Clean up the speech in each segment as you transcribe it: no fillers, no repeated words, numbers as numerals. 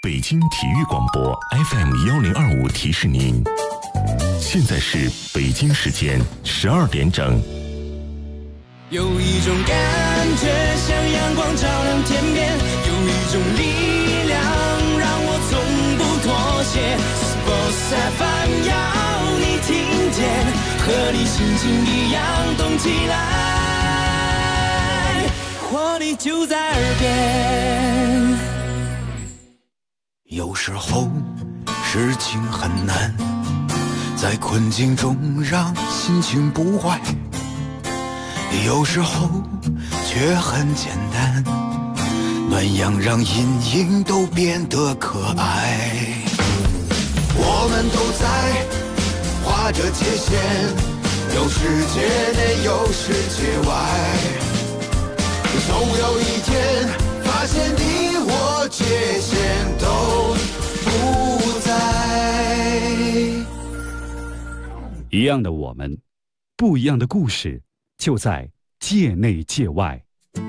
北京体育广播 FM1025提示您，现在是北京时间12点整。 有一种感觉像阳光照亮天边，有一种力量让我从不妥协。Sports FM 要你听见，和你心情一样动起来，活力就在耳边。 有时候事情很难，在困境中让心情不坏，有时候却很简单，暖阳让阴影都变得可爱。我们都在画着界限，有世界内有世界外，总有一天发现你我界限都不在。 一样的我们，不一样的故事，就在界内界外。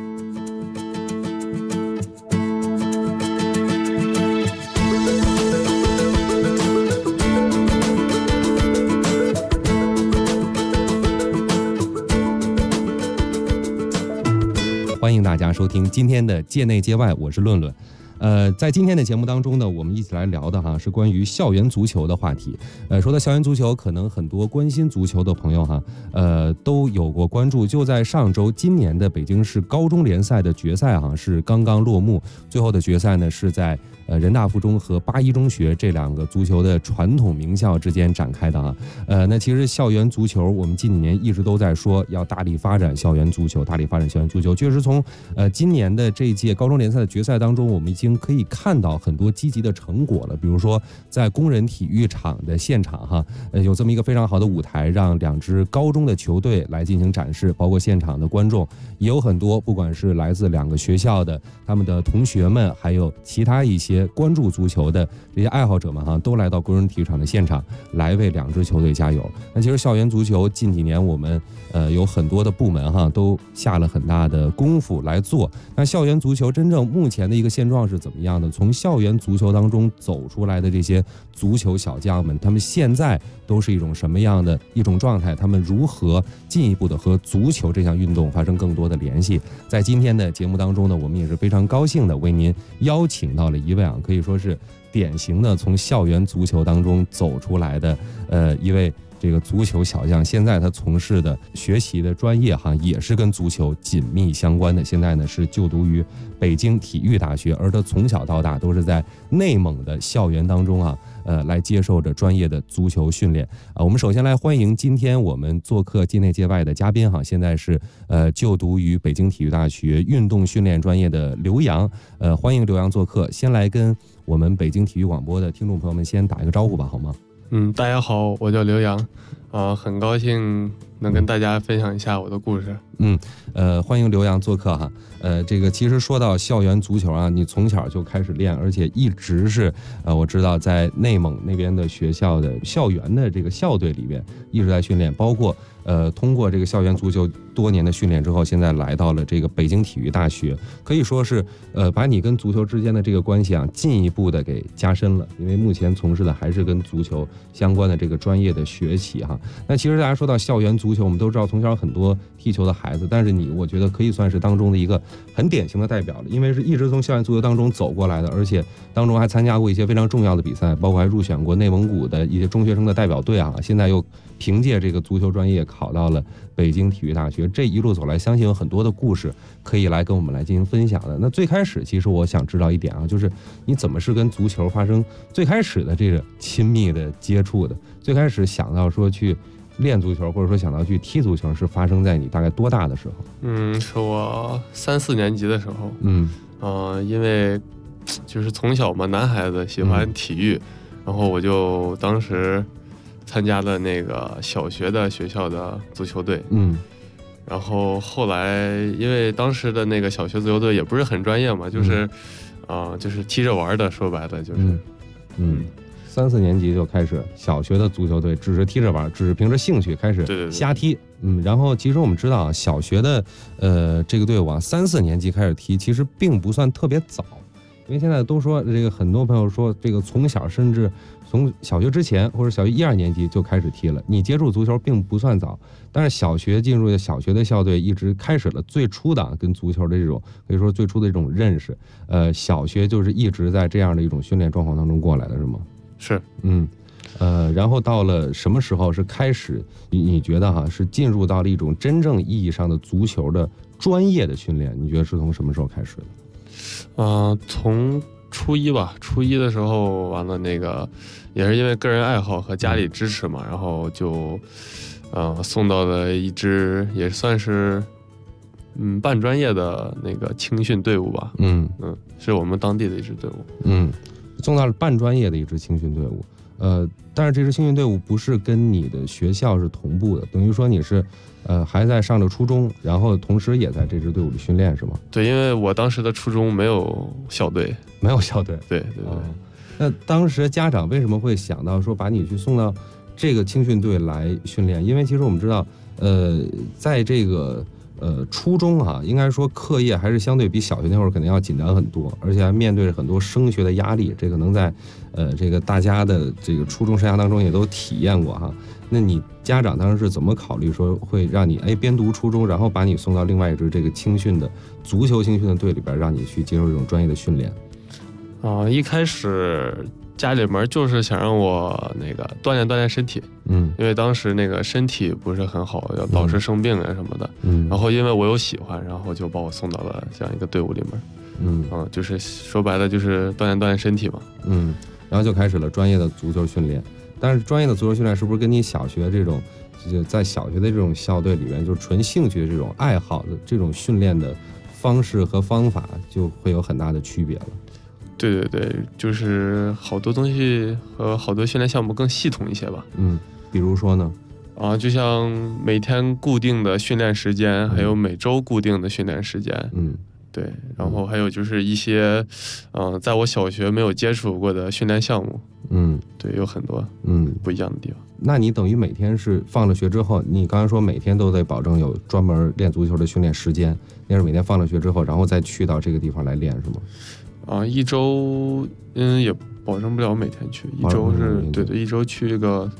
欢迎大家收听今天的界内界外，我是论论。在今天的节目当中呢，我们一起来聊的是关于校园足球的话题。说到校园足球，可能很多关心足球的朋友都有过关注。就在上周，今年的北京市高中联赛的决赛是刚刚落幕，最后的决赛呢是在人大附中和八一中学这两个足球的传统名校之间展开的那其实校园足球，我们近几年一直都在说要大力发展校园足球，大力发展校园足球。确实从今年的这一届高中联赛的决赛当中，我们已经可以看到很多积极的成果了。比如说在工人体育场的现场有这么一个非常好的舞台，让两支高中的球队来进行展示，包括现场的观众也有很多，不管是来自两个学校的他们的同学们，还有其他一些关注足球的这些爱好者们都来到工人体育场的现场来为两支球队加油。那其实校园足球近几年我们有很多的部门都下了很大的功夫来做。那校园足球真正目前的一个现状是怎么样的？从校园足球当中走出来的这些足球小将们，他们现在都是一种什么样的一种状态？他们如何进一步的和足球这项运动发生更多的联系？在今天的节目当中呢，我们也是非常高兴的为您邀请到了一位可以说是典型的从校园足球当中走出来的一位这个足球小将。现在他从事的学习的专业也是跟足球紧密相关的。现在呢是就读于北京体育大学，而他从小到大都是在内蒙的校园当中来接受着专业的足球训练我们首先来欢迎今天我们做客界内界外的嘉宾现在是就读于北京体育大学运动训练专业的刘洋。欢迎刘洋做客。先来跟我们北京体育广播的听众朋友们先打一个招呼吧，好吗？ 大家好，我叫刘洋，很高兴能跟大家分享一下我的故事。 欢迎刘洋做客这个其实说到校园足球你从小就开始练，而且一直是我知道在内蒙那边的学校的校园的这个校队里边一直在训练，包括通过这个校园足球多年的训练之后，现在来到了这个北京体育大学，可以说是把你跟足球之间的这个关系进一步的给加深了，因为目前从事的还是跟足球相关的这个专业的学习那其实大家说到校园足球，我们都知道从小很多踢球的孩子，但是我觉得可以算是当中的一个很典型的代表了，因为是一直从校园足球当中走过来的，而且当中还参加过一些非常重要的比赛，包括还入选过内蒙古的一些中学生的代表队现在又凭借这个足球专业考到了北京体育大学。这一路走来，相信有很多的故事可以来跟我们来进行分享的。那最开始其实我想知道一点就是你怎么是跟足球发生最开始的这个亲密的接触的？最开始想到说去练足球，或者说想到去踢足球，是发生在你大概多大的时候？ 是我3、4年级的时候。因为就是从小嘛，男孩子喜欢体育，然后我就当时参加了那个小学的学校的足球队。然后后来因为当时的那个小学足球队也不是很专业嘛，就是就是踢着玩的，说白了就是 3、4年级就开始小学的足球队，只是踢着玩，只是凭着兴趣开始瞎踢。然后其实我们知道小学的这个队伍3、4年级开始踢，其实并不算特别早， 因为现在都说这个很多朋友说这个从小甚至从小学之前或者小学1、2年级就开始踢了，你接触足球并不算早，但是小学进入小学的校队一直开始了最初的跟足球的这种可以说最初的这种认识，小学就是一直在这样的一种训练状况当中过来的是吗？ 是， 然后到了什么时候是开始你觉得是进入到了一种真正意义上的足球的专业的训练？你觉得是从什么时候开始的？ 从初一吧，初一的时候完了那个也是因为个人爱好和家里支持嘛，然后就送到了一支也算是半专业的那个青训队伍吧，是我们当地的一支队伍， 送到了半专业的一支青训队伍，但是这支青训队伍不是跟你的学校是同步的，等于说你是还在上着初中，然后同时也在这支队伍里训练是吗？ 对，因为我当时的初中没有校队，对。 那当时家长为什么会想到说把你去送到这个青训队来训练？因为其实我们知道，在这个初中应该说课业还是相对比小学那会儿肯定要紧张很多，而且还面对着很多升学的压力，这个能在这个大家的这个初中生涯当中也都体验过那你家长当时是怎么考虑说会让你边读初中，然后把你送到另外一支这个青训的足球青训的队里边，让你去接受这种专业的训练？ 一开始家里面就是想让我那个锻炼锻炼身体，因为当时那个身体不是很好，要老是生病啊什么的，然后因为我有喜欢，然后就把我送到了这样一个队伍里面，就是说白了就是锻炼锻炼身体嘛， 然后就开始了专业的足球训练。但是专业的足球训练是不是跟你小学这种就在小学的这种校队里面就是纯兴趣的这种爱好的这种训练的方式和方法就会有很大的区别了？ 对，就是好多东西和好多训练项目更系统一些吧。 比如说呢？ 就像每天固定的训练时间，还有每周固定的训练时间。对，然后还有就是一些在我小学没有接触过的训练项目。对，有很多不一样的地方。 那你等于每天是放了学之后，你刚才说每天都得保证有专门练足球的训练时间，那是每天放了学之后，然后再去到这个地方来练是吗？ 一周也保证不了每天去，一周是对，一周去个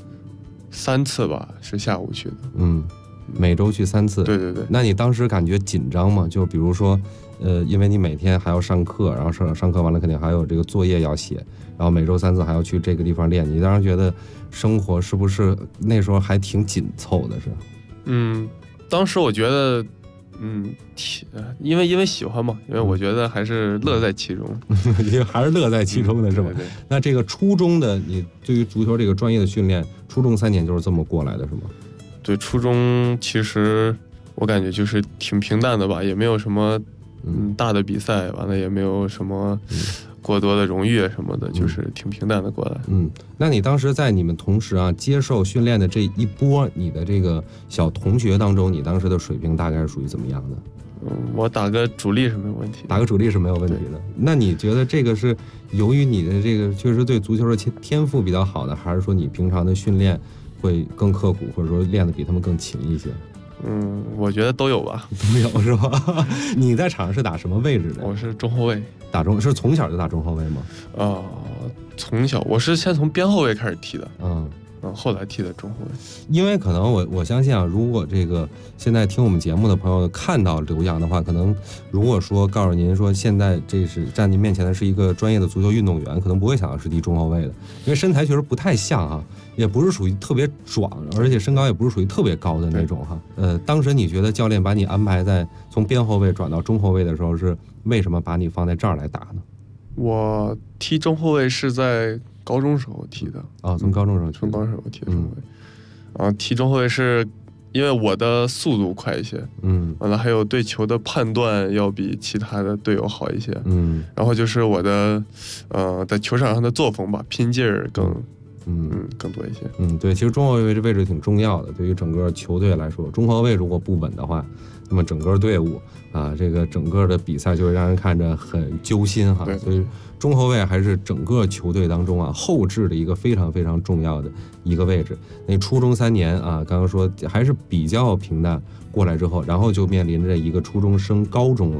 3次吧，是下午去的。每周去3次。对。 那你当时感觉紧张吗？就比如说因为你每天还要上课，然后上课完了肯定还有这个作业要写，然后每周3次还要去这个地方练，你当时觉得生活是不是那时候还挺紧凑的？是？ 当时我觉得因为喜欢嘛，因为我觉得还是乐在其中， 还是乐在其中的是吧？ 对。 那这个初中的你对于足球这个专业的训练，初中3年就是这么过来的是吗？ 对，初中其实我感觉就是挺平淡的吧，也没有什么大的比赛，完了也没有什么过多的荣誉什么的，就是挺平淡的过来。 那你当时在你们同时接受训练的这一波你的这个小同学当中，你当时的水平大概是属于怎么样的？ 我打个主力是没有问题， 打个主力是没有问题的。那你觉得这个是由于你的这个确实对足球的天赋比较好的，还是说你平常的训练会更刻苦，或者说练得比他们更勤一些？ 我觉得都有吧。 都有是吧？你在场上是打什么位置的？ 我是中后卫。 是从小就打中后卫吗？ 从小我是先从边后卫开始踢的。后来踢的中后卫。 因为可能我相信如果这个现在听我们节目的朋友看到刘洋的话，可能如果说告诉您说现在这是站您面前的是一个专业的足球运动员，可能不会想到是踢中后卫的，因为身材确实不太像也不是属于特别壮，而且身高也不是属于特别高的那种当时你觉得教练把你安排在从边后卫转到中后卫的时候，是为什么把你放在这儿来打呢？ 我踢中后卫是在高中时候踢的。 从高中时候踢的中后卫。踢中后卫是因为我的速度快一些，完了还有对球的判断要比其他的队友好一些，然后就是我的在球场上的作风吧，拼劲儿更多一些。 对，其实中后卫这位置挺重要的，对于整个球队来说，中后卫如果不稳的话，那么整个队伍这个整个的比赛就会让人看着很揪心所以中后卫还是整个球队当中后置的一个非常非常重要的一个位置。那初中3年刚刚说还是比较平淡过来之后，然后就面临着一个初中升高中了。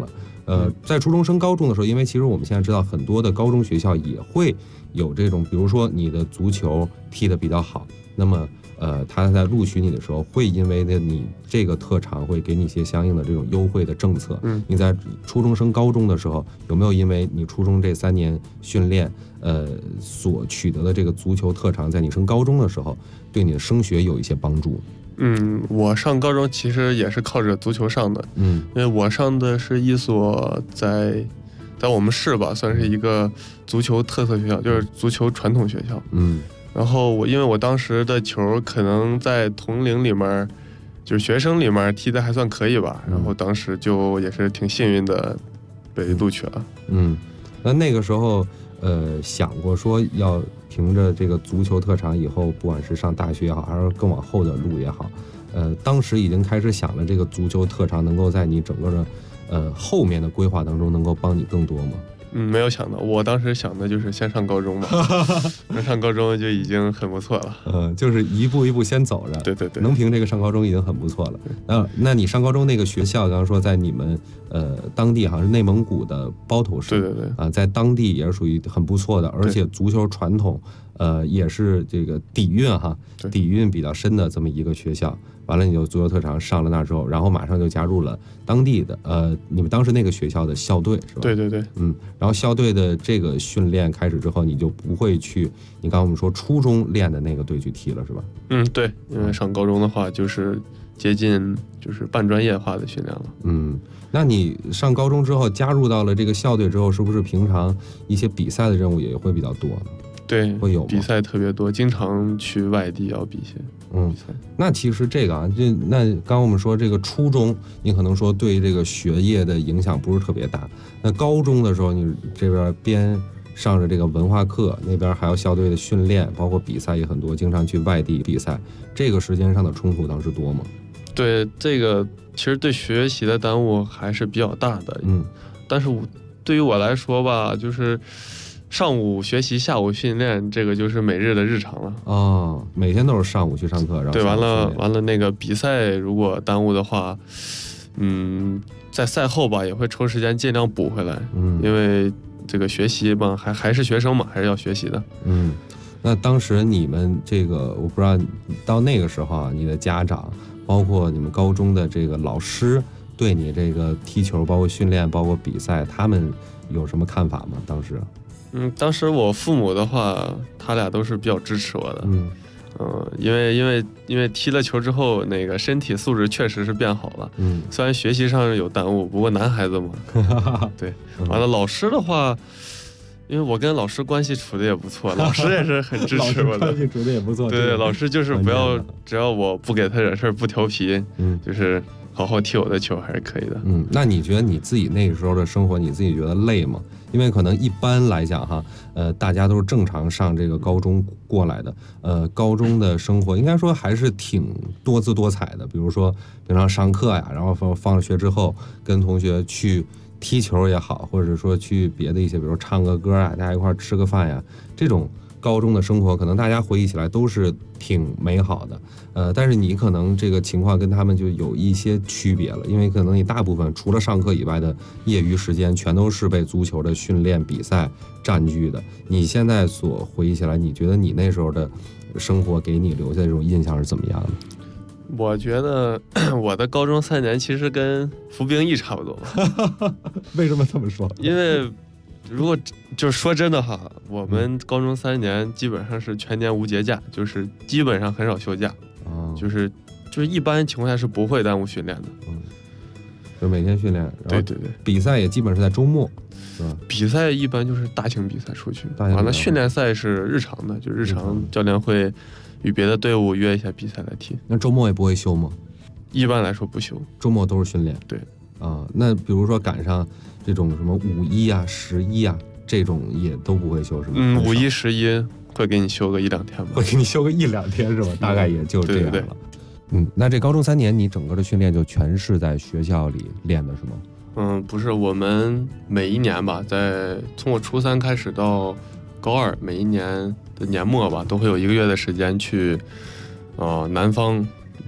在初中升高中的时候，因为其实我们现在知道很多的高中学校也会有这种，比如说你的足球踢得比较好，那么他在录取你的时候，会因为你这个特长会给你一些相应的这种优惠的政策。你在初中升高中的时候，有没有因为你初中这3年训练，所取得的这个足球特长，在你升高中的时候，对你的升学有一些帮助？ 我上高中其实也是靠着足球上的。因为我上的是一所在我们市吧，算是一个足球特色学校，就是足球传统学校。然后因为我当时的球可能在同龄里面，就是学生里面踢得还算可以吧，然后当时就也是挺幸运的被录取了。 那个时候想过说要凭着这个足球特长以后，不管是上大学也好，还是更往后的路也好，当时已经开始想了这个足球特长能够在你整个的后面的规划当中能够帮你更多吗？ 没有想到，我当时想的就是先上高中吧，上高中就已经很不错了。 就是一步一步先走着。 对对对， 能凭这个上高中已经很不错了。那你上高中那个学校，刚刚说在你们当地好像是内蒙古的包头市， 对对对， 在当地也是属于很不错的，而且足球传统也是这个底蕴比较深的这么一个学校。完了，你就足球特长上了那之后，然后马上就加入了当地的你们当时那个学校的校队是吧？ 对对对， 然后校队的这个训练开始之后，你就不会去你刚刚我们说初中练的那个队去踢了是吧？ 对，因为上高中的话就是接近就是半专业化的训练了。 那你上高中之后加入到了这个校队之后，是不是平常一些比赛的任务也会比较多呢？ 对， 会有比赛特别多，经常去外地要比些比赛。 那其实这个那刚刚我们说这个初中，你可能说对这个学业的影响不是特别大。那高中的时候，你这边边上着这个文化课，那边还有校队的训练，包括比赛也很多，经常去外地比赛。这个时间上的冲突当时多吗？ 对，这个其实对学习的耽误还是比较大的。但是对于我来说吧，就是上午学习，下午训练，这个就是每日的日常了。 每天都是上午去上课，然后对，完了那个比赛如果耽误的话，在赛后吧也会抽时间尽量补回来。因为这个学习嘛，还是学生嘛，还是要学习的。 那当时你们这个，我不知道到那个时候啊，你的家长，包括你们高中的这个老师，对你这个踢球，包括训练，包括比赛，他们有什么看法吗？当时？ 当时我父母的话，他俩都是比较支持我的。因为踢了球之后，那个身体素质确实是变好了。虽然学习上有耽误，不过男孩子嘛。对，完了老师的话，因为我跟老师关系处的也不错，老师也是很支持我的。 关系处的也不错。 对，老师就是不要，只要我不给他惹事儿，不调皮，就是好好踢我的球还是可以的。 那你觉得你自己那个时候的生活，你自己觉得累吗？因为可能一般来讲哈，大家都是正常上这个高中过来的，高中的生活应该说还是挺多姿多彩的。比如说平常上课呀，然后放了学之后跟同学去踢球也好，或者说去别的一些，比如唱个歌啊，大家一块吃个饭呀，这种高中的生活可能大家回忆起来都是挺美好的。但是你可能这个情况跟他们就有一些区别了，因为可能你大部分除了上课以外的业余时间全都是被足球的训练比赛占据的。你现在所回忆起来，你觉得你那时候的生活给你留下的这种印象是怎么样的？ 我觉得我的高中3年其实跟服兵役差不多。 为什么这么说？ 因为如果就是说真的哈，我们高中3年基本上是全年无节假，就是基本上很少休假。就是一般情况下是不会耽误训练的。 就每天训练。 对对对， 比赛也基本是在周末，是吧？ 比赛一般就是大型比赛出去，完了训练赛是日常的，就日常教练会与别的队伍约一下比赛来踢。 那周末也不会休吗？ 一般来说不休， 周末都是训练。 对。 那比如说赶上这种什么5·1啊、11啊，这种也都不会休是吗 ？5·1、11会给你休个1-2天吧。 会给你休个1-2天是吧？大概也就这样了。 对。 那这高中3年你整个的训练就全是在学校里练的是吗？ 不是，我们每一年吧，从我初3开始到高2，每一年的年末吧，都会有1个月的时间去南方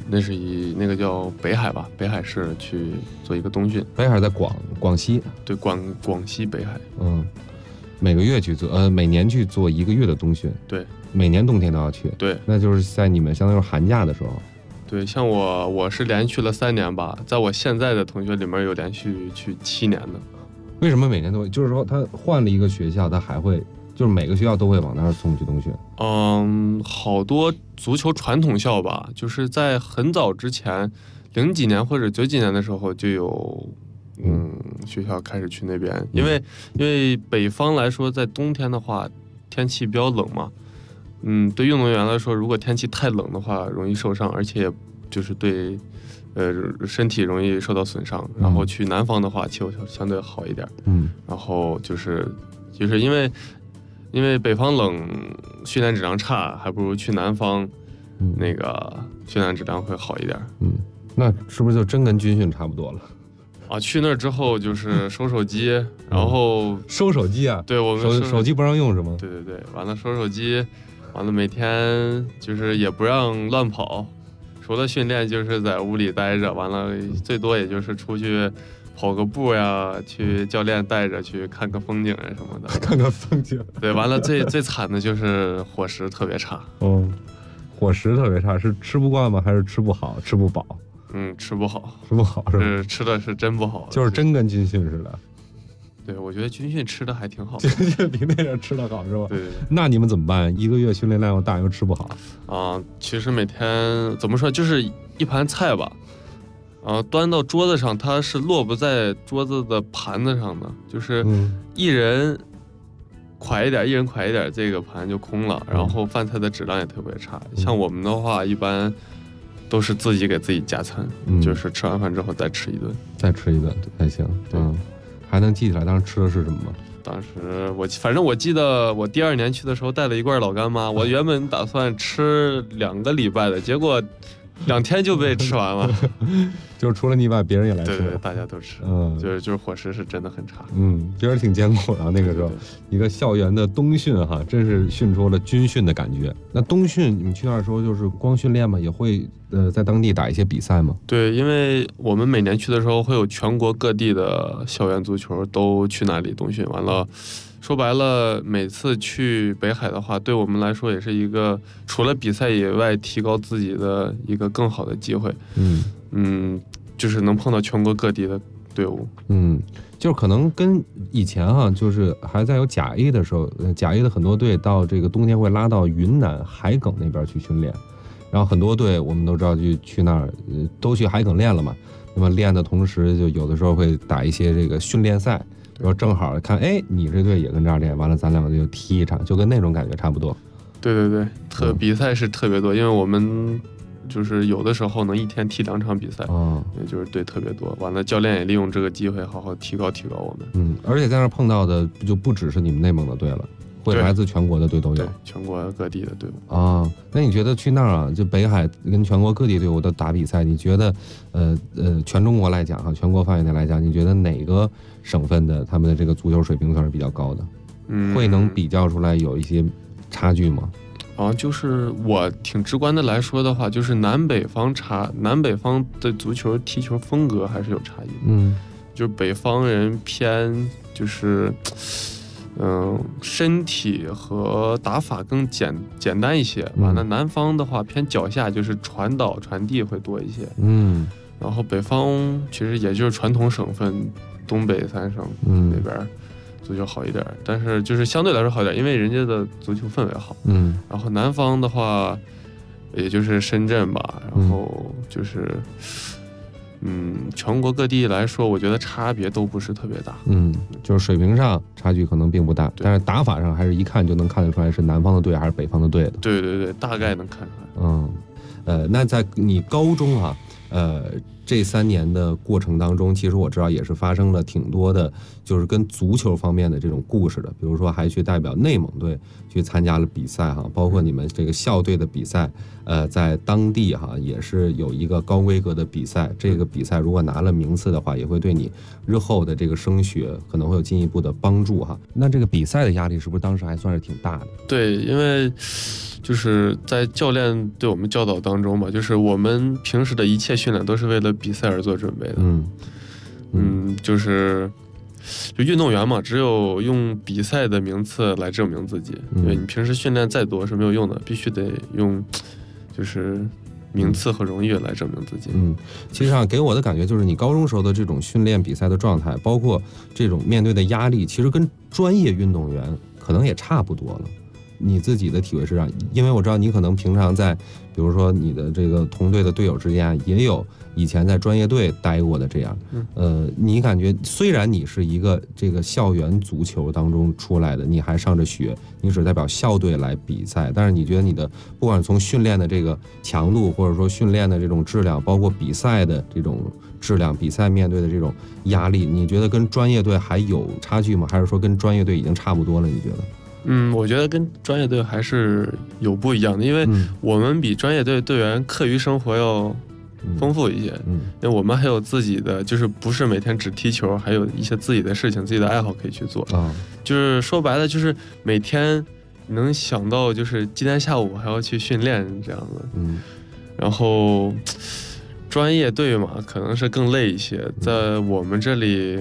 那是以那个叫北海吧，北海市去做一个冬训。 北海在广西， 对，广西北海。 每个月去做，每年去做1个月的冬训。 对， 每年冬天都要去。 对， 那就是在你们相当于寒假的时候。 对，像我是连续了3年吧，在我现在的同学里面有连续去7年的。 为什么每年都？就是说他换了一个学校，他还会就是每个学校都会往那儿送去冬训。 好多足球传统校吧，就是在很早之前，00几年或者90几年的时候就有，学校开始去那边，因为北方来说，在冬天的话，天气比较冷嘛，对运动员来说，如果天气太冷的话，容易受伤，而且就是对，身体容易受到损伤。然后去南方的话，气候相对好一点，然后就是因为北方冷，训练质量差，还不如去南方，那个训练质量会好一点。 那是不是就真跟军训差不多了？ 去那儿之后就是收手机，然后收手机啊？ 对，我们手机不让用是吗？ 对，完了收手机，完了每天就是也不让乱跑，除了训练就是在屋里待着，完了最多也就是出去跑个步呀，去教练带着去看个风景啊什么的。 看个风景。对， 完了最惨的就是伙食特别差。 伙食特别差，是吃不惯吗？还是吃不好、吃不饱？ 吃不好， 吃不好是吧？ 吃的是真不好， 就是真跟军训似的。 对，我觉得军训吃的还挺好。 军训比那边吃的好是吧？ 对。 那你们怎么办？1个月训练量又大又吃不好其实每天怎么说，就是一盘菜吧，端到桌子上，它是落不在桌子的盘子上的，就是一人快一点，这个盘就空了，然后饭菜的质量也特别差。像我们的话，一般都是自己给自己加餐，就是吃完饭之后再吃一顿才行。还能记起来当时吃的是什么吗？ 当时反正我记得我第2年去的时候带了一罐老干妈，我原本打算吃2个礼拜的，结果2天就被吃完了。 就是除了你以外，别人也来吃。 对，大家都吃。就是伙食是真的很差。 觉得挺艰苦的那个时候，一个校园的冬训哈，真是训出了军训的感觉。那冬训你们去那儿的时候就是光训练吗？也会在当地打一些比赛吗？ 对，因为我们每年去的时候会有全国各地的校园足球都去那里冬训，完了。说白了，每次去北海的话，对我们来说也是一个除了比赛以外提高自己的一个更好的机会。就是能碰到全国各地的队伍。 就是可能跟以前就是还在有甲 A 的时候，甲 A 的很多队到这个冬天会拉到云南海埂那边去训练，然后很多队我们都知道就去那儿，都去海埂练了嘛。那么练的同时，就有的时候会打一些这个训练赛。然后正好看，你这队也跟这儿练，完了咱两个就踢一场，就跟那种感觉差不多。 对，比赛是特别多，因为我们就是有的时候能一天踢2场比赛，也就是队特别多。完了，教练也利用这个机会好好提高我们。 而且在那儿碰到的就不只是你们内蒙的队了，会来自全国的队都有。 对，全国各地的队伍。 那你觉得去那儿就北海跟全国各地队伍的打比赛，你觉得全中国来讲全国范围内来讲，你觉得哪个省份的他们的这个足球水平算是比较高的？会能比较出来有一些差距吗？ 就是我挺直观的来说的话，就是南北方的足球踢球风格还是有差异。就是北方人偏就是身体和打法更简单一些，完了南方的话偏脚下，就是传导传递会多一些。然后北方其实也就是传统省份东北3省那边足球好一点，但是就是相对来说好一点，因为人家的足球氛围好。然后南方的话也就是深圳吧，然后就是全国各地来说，我觉得差别都不是特别大。 就是水平上差距可能并不大，但是打法上还是一看就能看得出来是南方的队还是北方的队的。 对，大概能看出来。 那在你高中这3年的过程当中，其实我知道也是发生了挺多的，就是跟足球方面的这种故事的。比如说还去代表内蒙队去参加了比赛哈，包括你们这个校队的比赛，在当地哈也是有一个高规格的比赛。这个比赛如果拿了名次的话，也会对你日后的这个升学可能会有进一步的帮助哈。那这个比赛的压力是不是当时还算是挺大的？ 对，因为就是在教练对我们教导当中嘛，就是我们平时的一切训练都是为了比赛而做准备的。就运动员嘛，只有用比赛的名次来证明自己，因为你平时训练再多是没有用的，必须得用就是名次和荣誉来证明自己。 其实给我的感觉就是你高中时候的这种训练比赛的状态，包括这种面对的压力，其实跟专业运动员可能也差不多了。你自己的体会是这样，因为我知道你可能平常在，比如说你的这个同队的队友之间也有以前在专业队待过的这样，你感觉虽然你是一个这个校园足球当中出来的，你还上着学，你只代表校队来比赛，但是你觉得你的不管从训练的这个强度，或者说训练的这种质量，包括比赛的这种质量，比赛面对的这种压力，你觉得跟专业队还有差距吗？还是说跟专业队已经差不多了？你觉得？ 我觉得跟专业队还是有不一样的，因为我们比专业队队员课余生活要丰富一些，因为我们还有自己的，就是不是每天只踢球，还有一些自己的事情、自己的爱好可以去做。就是说白了，就是每天能想到，就是今天下午还要去训练这样的。然后专业队嘛，可能是更累一些，在我们这里，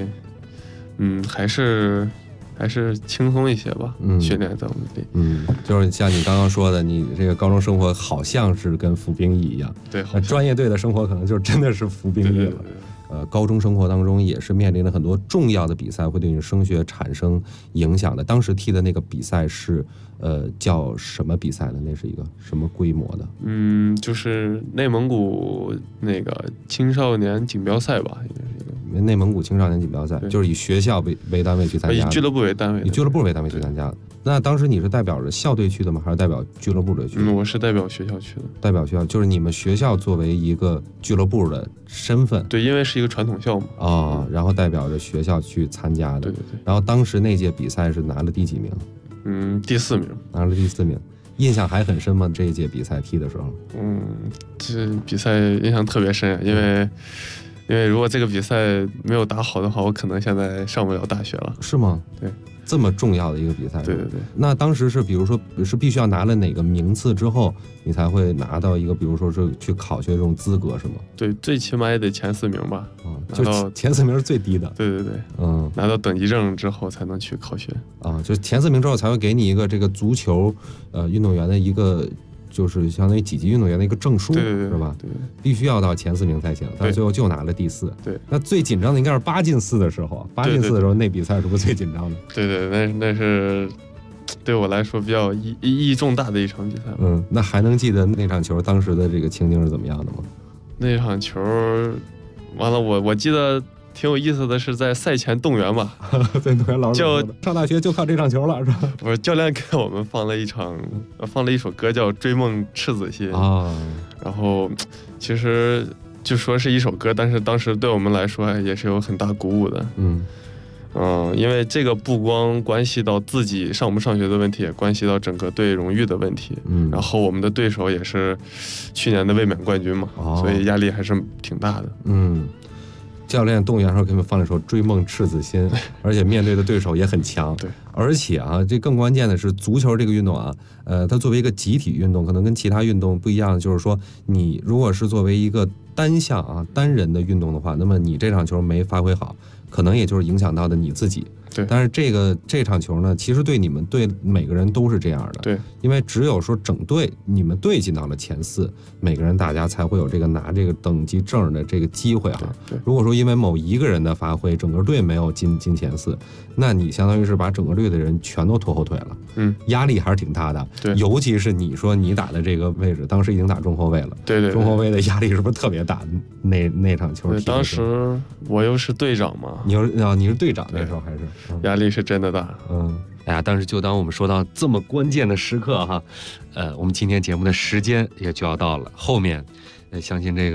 还是轻松一些吧，训练在我们这里。 就是像你刚刚说的，你这个高中生活好像是跟服兵役一样， 对， 专业队的生活可能就真的是服兵役了。高中生活当中也是面临了很多重要的比赛，会对你升学产生影响的。当时踢的那个比赛是叫什么比赛呢？那是一个什么规模的？ 就是内蒙古那个青少年锦标赛吧，应该是一个内蒙古青少年锦标赛，就是以学校为单位去参加， 以俱乐部为单位， 以俱乐部为单位去参加的。那当时你是代表着校队去的吗？还是代表俱乐部队去的？ 我是代表学校去的。 代表学校，就是你们学校作为一个俱乐部的身份。 对，因为是一个传统项目然后代表着学校去参加的。 对。 然后当时那届比赛是拿了第几名？ 第4名。 拿了第4名，印象还很深吗？这一届比赛踢的时候？ 这比赛印象特别深，因为如果这个比赛没有打好的话，我可能现在上不了大学了。 是吗？ 对。 这么重要的一个比赛。 对。 那当时是比如说是必须要拿了哪个名次之后，你才会拿到一个比如说是去考学这种资格是吗？ 对，最起码也得前4名吧。 就前4名是最低的。 对。拿到等级证之后才能去考学。就前4名之后才会给你一个这个足球运动员的一个。就是相当于几级运动员的一个证书，是吧？对，必须要到前4名才行，但是最后就拿了第4。 对， 那最紧张的应该是8进4的时候，8进4的时候那比赛是不是最紧张的？ 对，那是对我来说比较意义重大的一场比赛。 那还能记得那场球当时的这个情景是怎么样的吗？ 那场球，完了我记得。挺有意思的是，在赛前动员吧， 对，动员老师上大学就靠这场球了，是吧？ 不是，教练给我们放了一首歌叫《追梦赤子心》然后其实就说是一首歌，但是当时对我们来说也是有很大鼓舞的。因为这个不光关系到自己上不上学的问题，也关系到整个队荣誉的问题。然后我们的对手也是去年的卫冕冠军嘛，所以压力还是挺大的。 教练动员的时候给你们放了一首《追梦赤子心》，而且面对的对手也很强。 对， 而且这更关键的是足球这个运动它作为一个集体运动，可能跟其他运动不一样的就是说，你如果是作为一个单项单人的运动的话，那么你这场球没发挥好，可能也就是影响到的你自己。 对， 但是这场球呢，其实对你们队每个人都是这样的。 对， 因为只有说整队你们队进到了前4，每个人大家才会有这个拿这个等级证的这个机会对， 如果说因为某一个人的发挥，整个队没有进前4，那你相当于是把整个队的人全都拖后腿了。压力还是挺大的。 对， 尤其是你说你打的这个位置，当时已经打中后卫了。 对， 中后卫的压力是不是特别大？那场球对，当时我又是队长嘛。 你是队长那时候还是？ 压力是真的大。 哎呀，但是就当我们说到这么关键的时刻我们今天节目的时间也就要到了，后面相信这个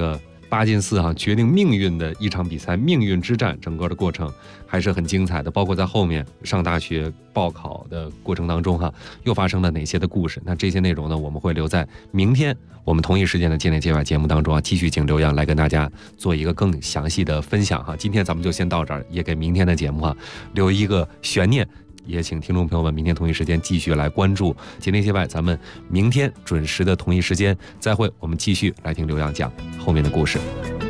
8进4决定命运的一场比赛，命运之战，整个的过程还是很精彩的。包括在后面上大学报考的过程当中又发生了哪些的故事？那这些内容呢，我们会留在明天我们同一时间的界内界外节目当中继续请刘洋来跟大家做一个更详细的分享今天咱们就先到这儿，也给明天的节目留一个悬念。也请听众朋友们明天同一时间继续来关注界内界外，咱们明天准时的同一时间再会，我们继续来听刘洋讲后面的故事。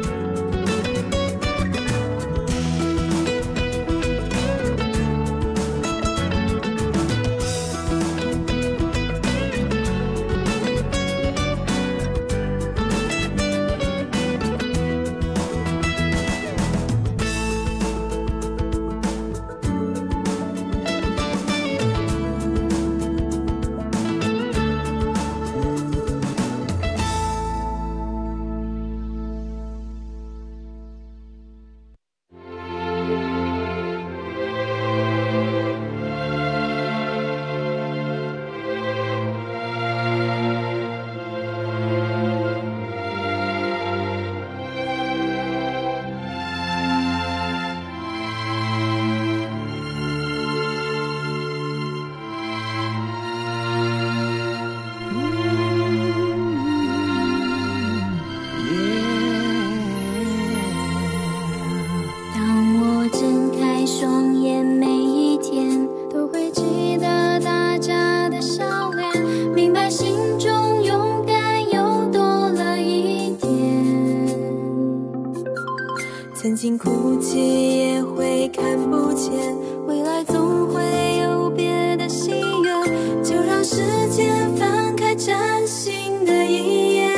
曾经哭泣也会看不见，未来总会有别的心愿，就让时间翻开崭新的一页。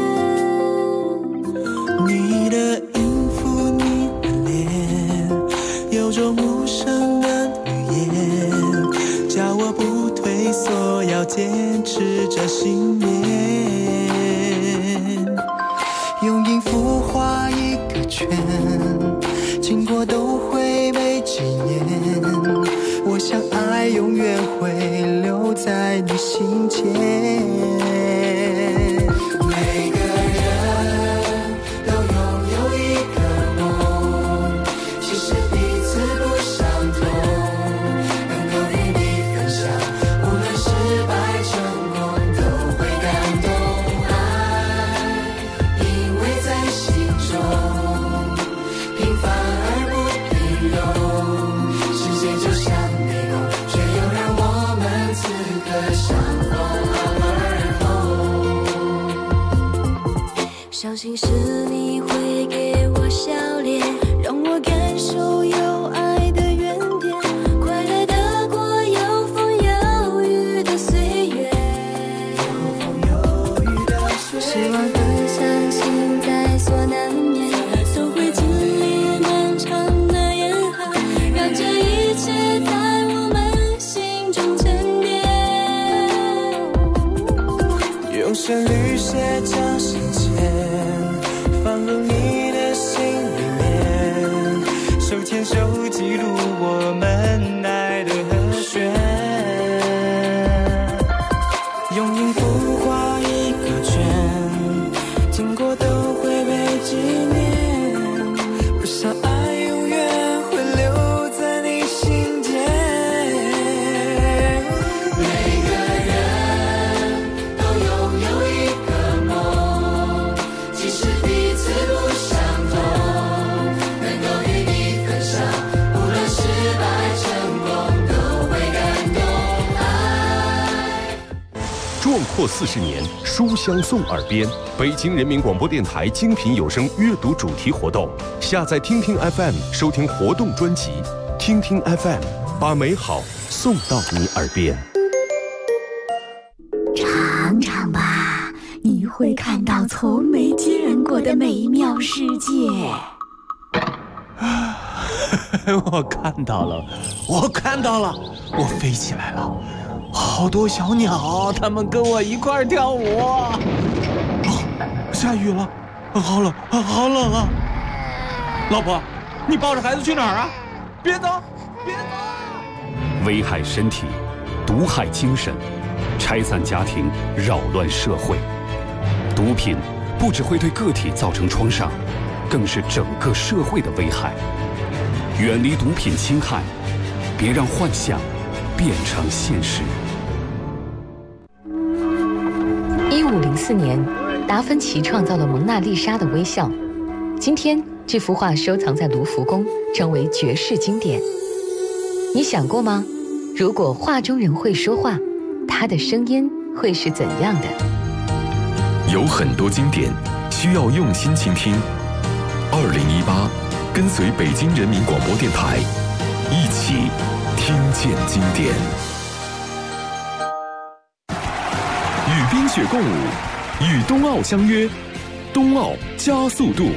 你的音符，你的脸，有种无声的语言，叫我不退缩，要坚持着信念。用音符画一个圈，经过都会被纪念。我想爱永远会留在你心间。每个人都拥有一个梦，其实彼此不相同，能够与你分享，无论失败成功都会感动。爱因为在心中平凡而不平庸，世界就像迷宫，却又让我们此刻相逢而后。 相信是你会给我笑脸，让我感受有爱的原点，快乐的过有风有雨的岁月，希望和相信在所难免，都会经历漫长的严寒，让这一切在我们心中沉淀。 用旋律写张信笺，放入你的心里面，手牵手记录我们爱的和弦，用音符画一个圈，经过都会被纪念。我想爱永远会留在你心间。每个人都拥有一个梦，即使彼此不相同，能够与你分享，无论失败成功都会感动。爱壮阔40年，书香送耳边。北京人民广播电台精品有声阅读主题活动，下载听听 FM 收听活动专辑，听听 FM 把美好送到你耳边。 尝尝吧，你会看到从没见过的美妙世界。 我看到了，我飞起来了，好多小鸟，它们跟我一块儿跳舞。下雨了，好冷啊！老婆，你抱着孩子去哪儿啊？别走！ 危害身体，毒害精神，拆散家庭，扰乱社会。毒品不只会对个体造成创伤，更是整个社会的危害。远离毒品侵害，别让幻想变成现实。 1504年，达芬奇创造了蒙娜丽莎的微笑。今天，这幅画收藏在卢浮宫，成为绝世经典。你想过吗？如果画中人会说话，他的声音会是怎样的？ 有很多经典需要用心倾听。2018，跟随北京人民广播电台，一起听见经典。与冰雪共舞，与冬奥相约，冬奥加速度。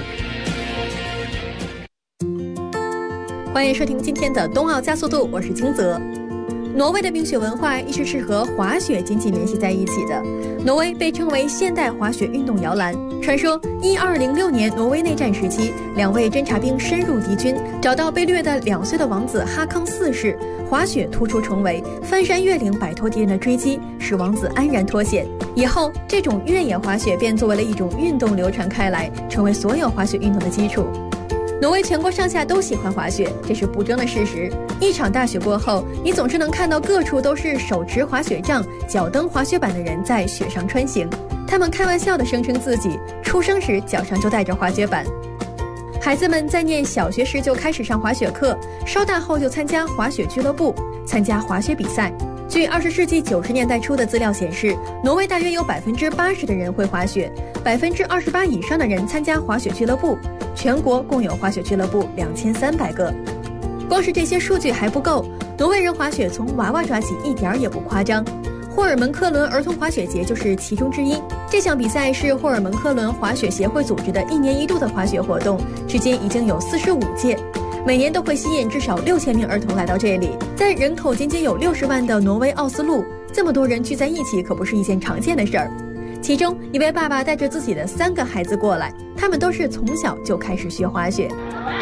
欢迎收听今天的冬奥加速度，我是金泽。挪威的冰雪文化一直是和滑雪紧紧联系在一起的。挪威被称为现代滑雪运动摇篮。传说1206年挪威内战时期，2位侦察兵深入敌军，找到被掠的2岁的王子哈康4世，滑雪突出重围，翻山越岭，摆脱敌人的追击，使王子安然脱险。以后这种越野滑雪便作为了一种运动流传开来，成为所有滑雪运动的基础。挪威全国上下都喜欢滑雪，这是不争的事实。一场大雪过后，你总是能看到各处都是手持滑雪杖、脚蹬滑雪板的人在雪上穿行。他们开玩笑地声称自己出生时脚上就带着滑雪板。孩子们在念小学时就开始上滑雪课，稍大后就参加滑雪俱乐部，参加滑雪比赛。据20世纪90年代初的资料显示，挪威大约有80%的人会滑雪，28%以上的人参加滑雪俱乐部。全国共有滑雪俱乐部2300个。光是这些数据还不够，挪威人滑雪从娃娃抓起一点儿也不夸张。霍尔门科伦儿童滑雪节就是其中之一。这项比赛是霍尔门科伦滑雪协会组织的1年1度的滑雪活动，至今已经有45届，每年都会吸引至少6000名儿童来到这里。在人口仅仅有60万的挪威奥斯陆，这么多人聚在一起可不是一件常见的事儿。其中一位爸爸带着自己的3个孩子过来，他们都是从小就开始学滑雪。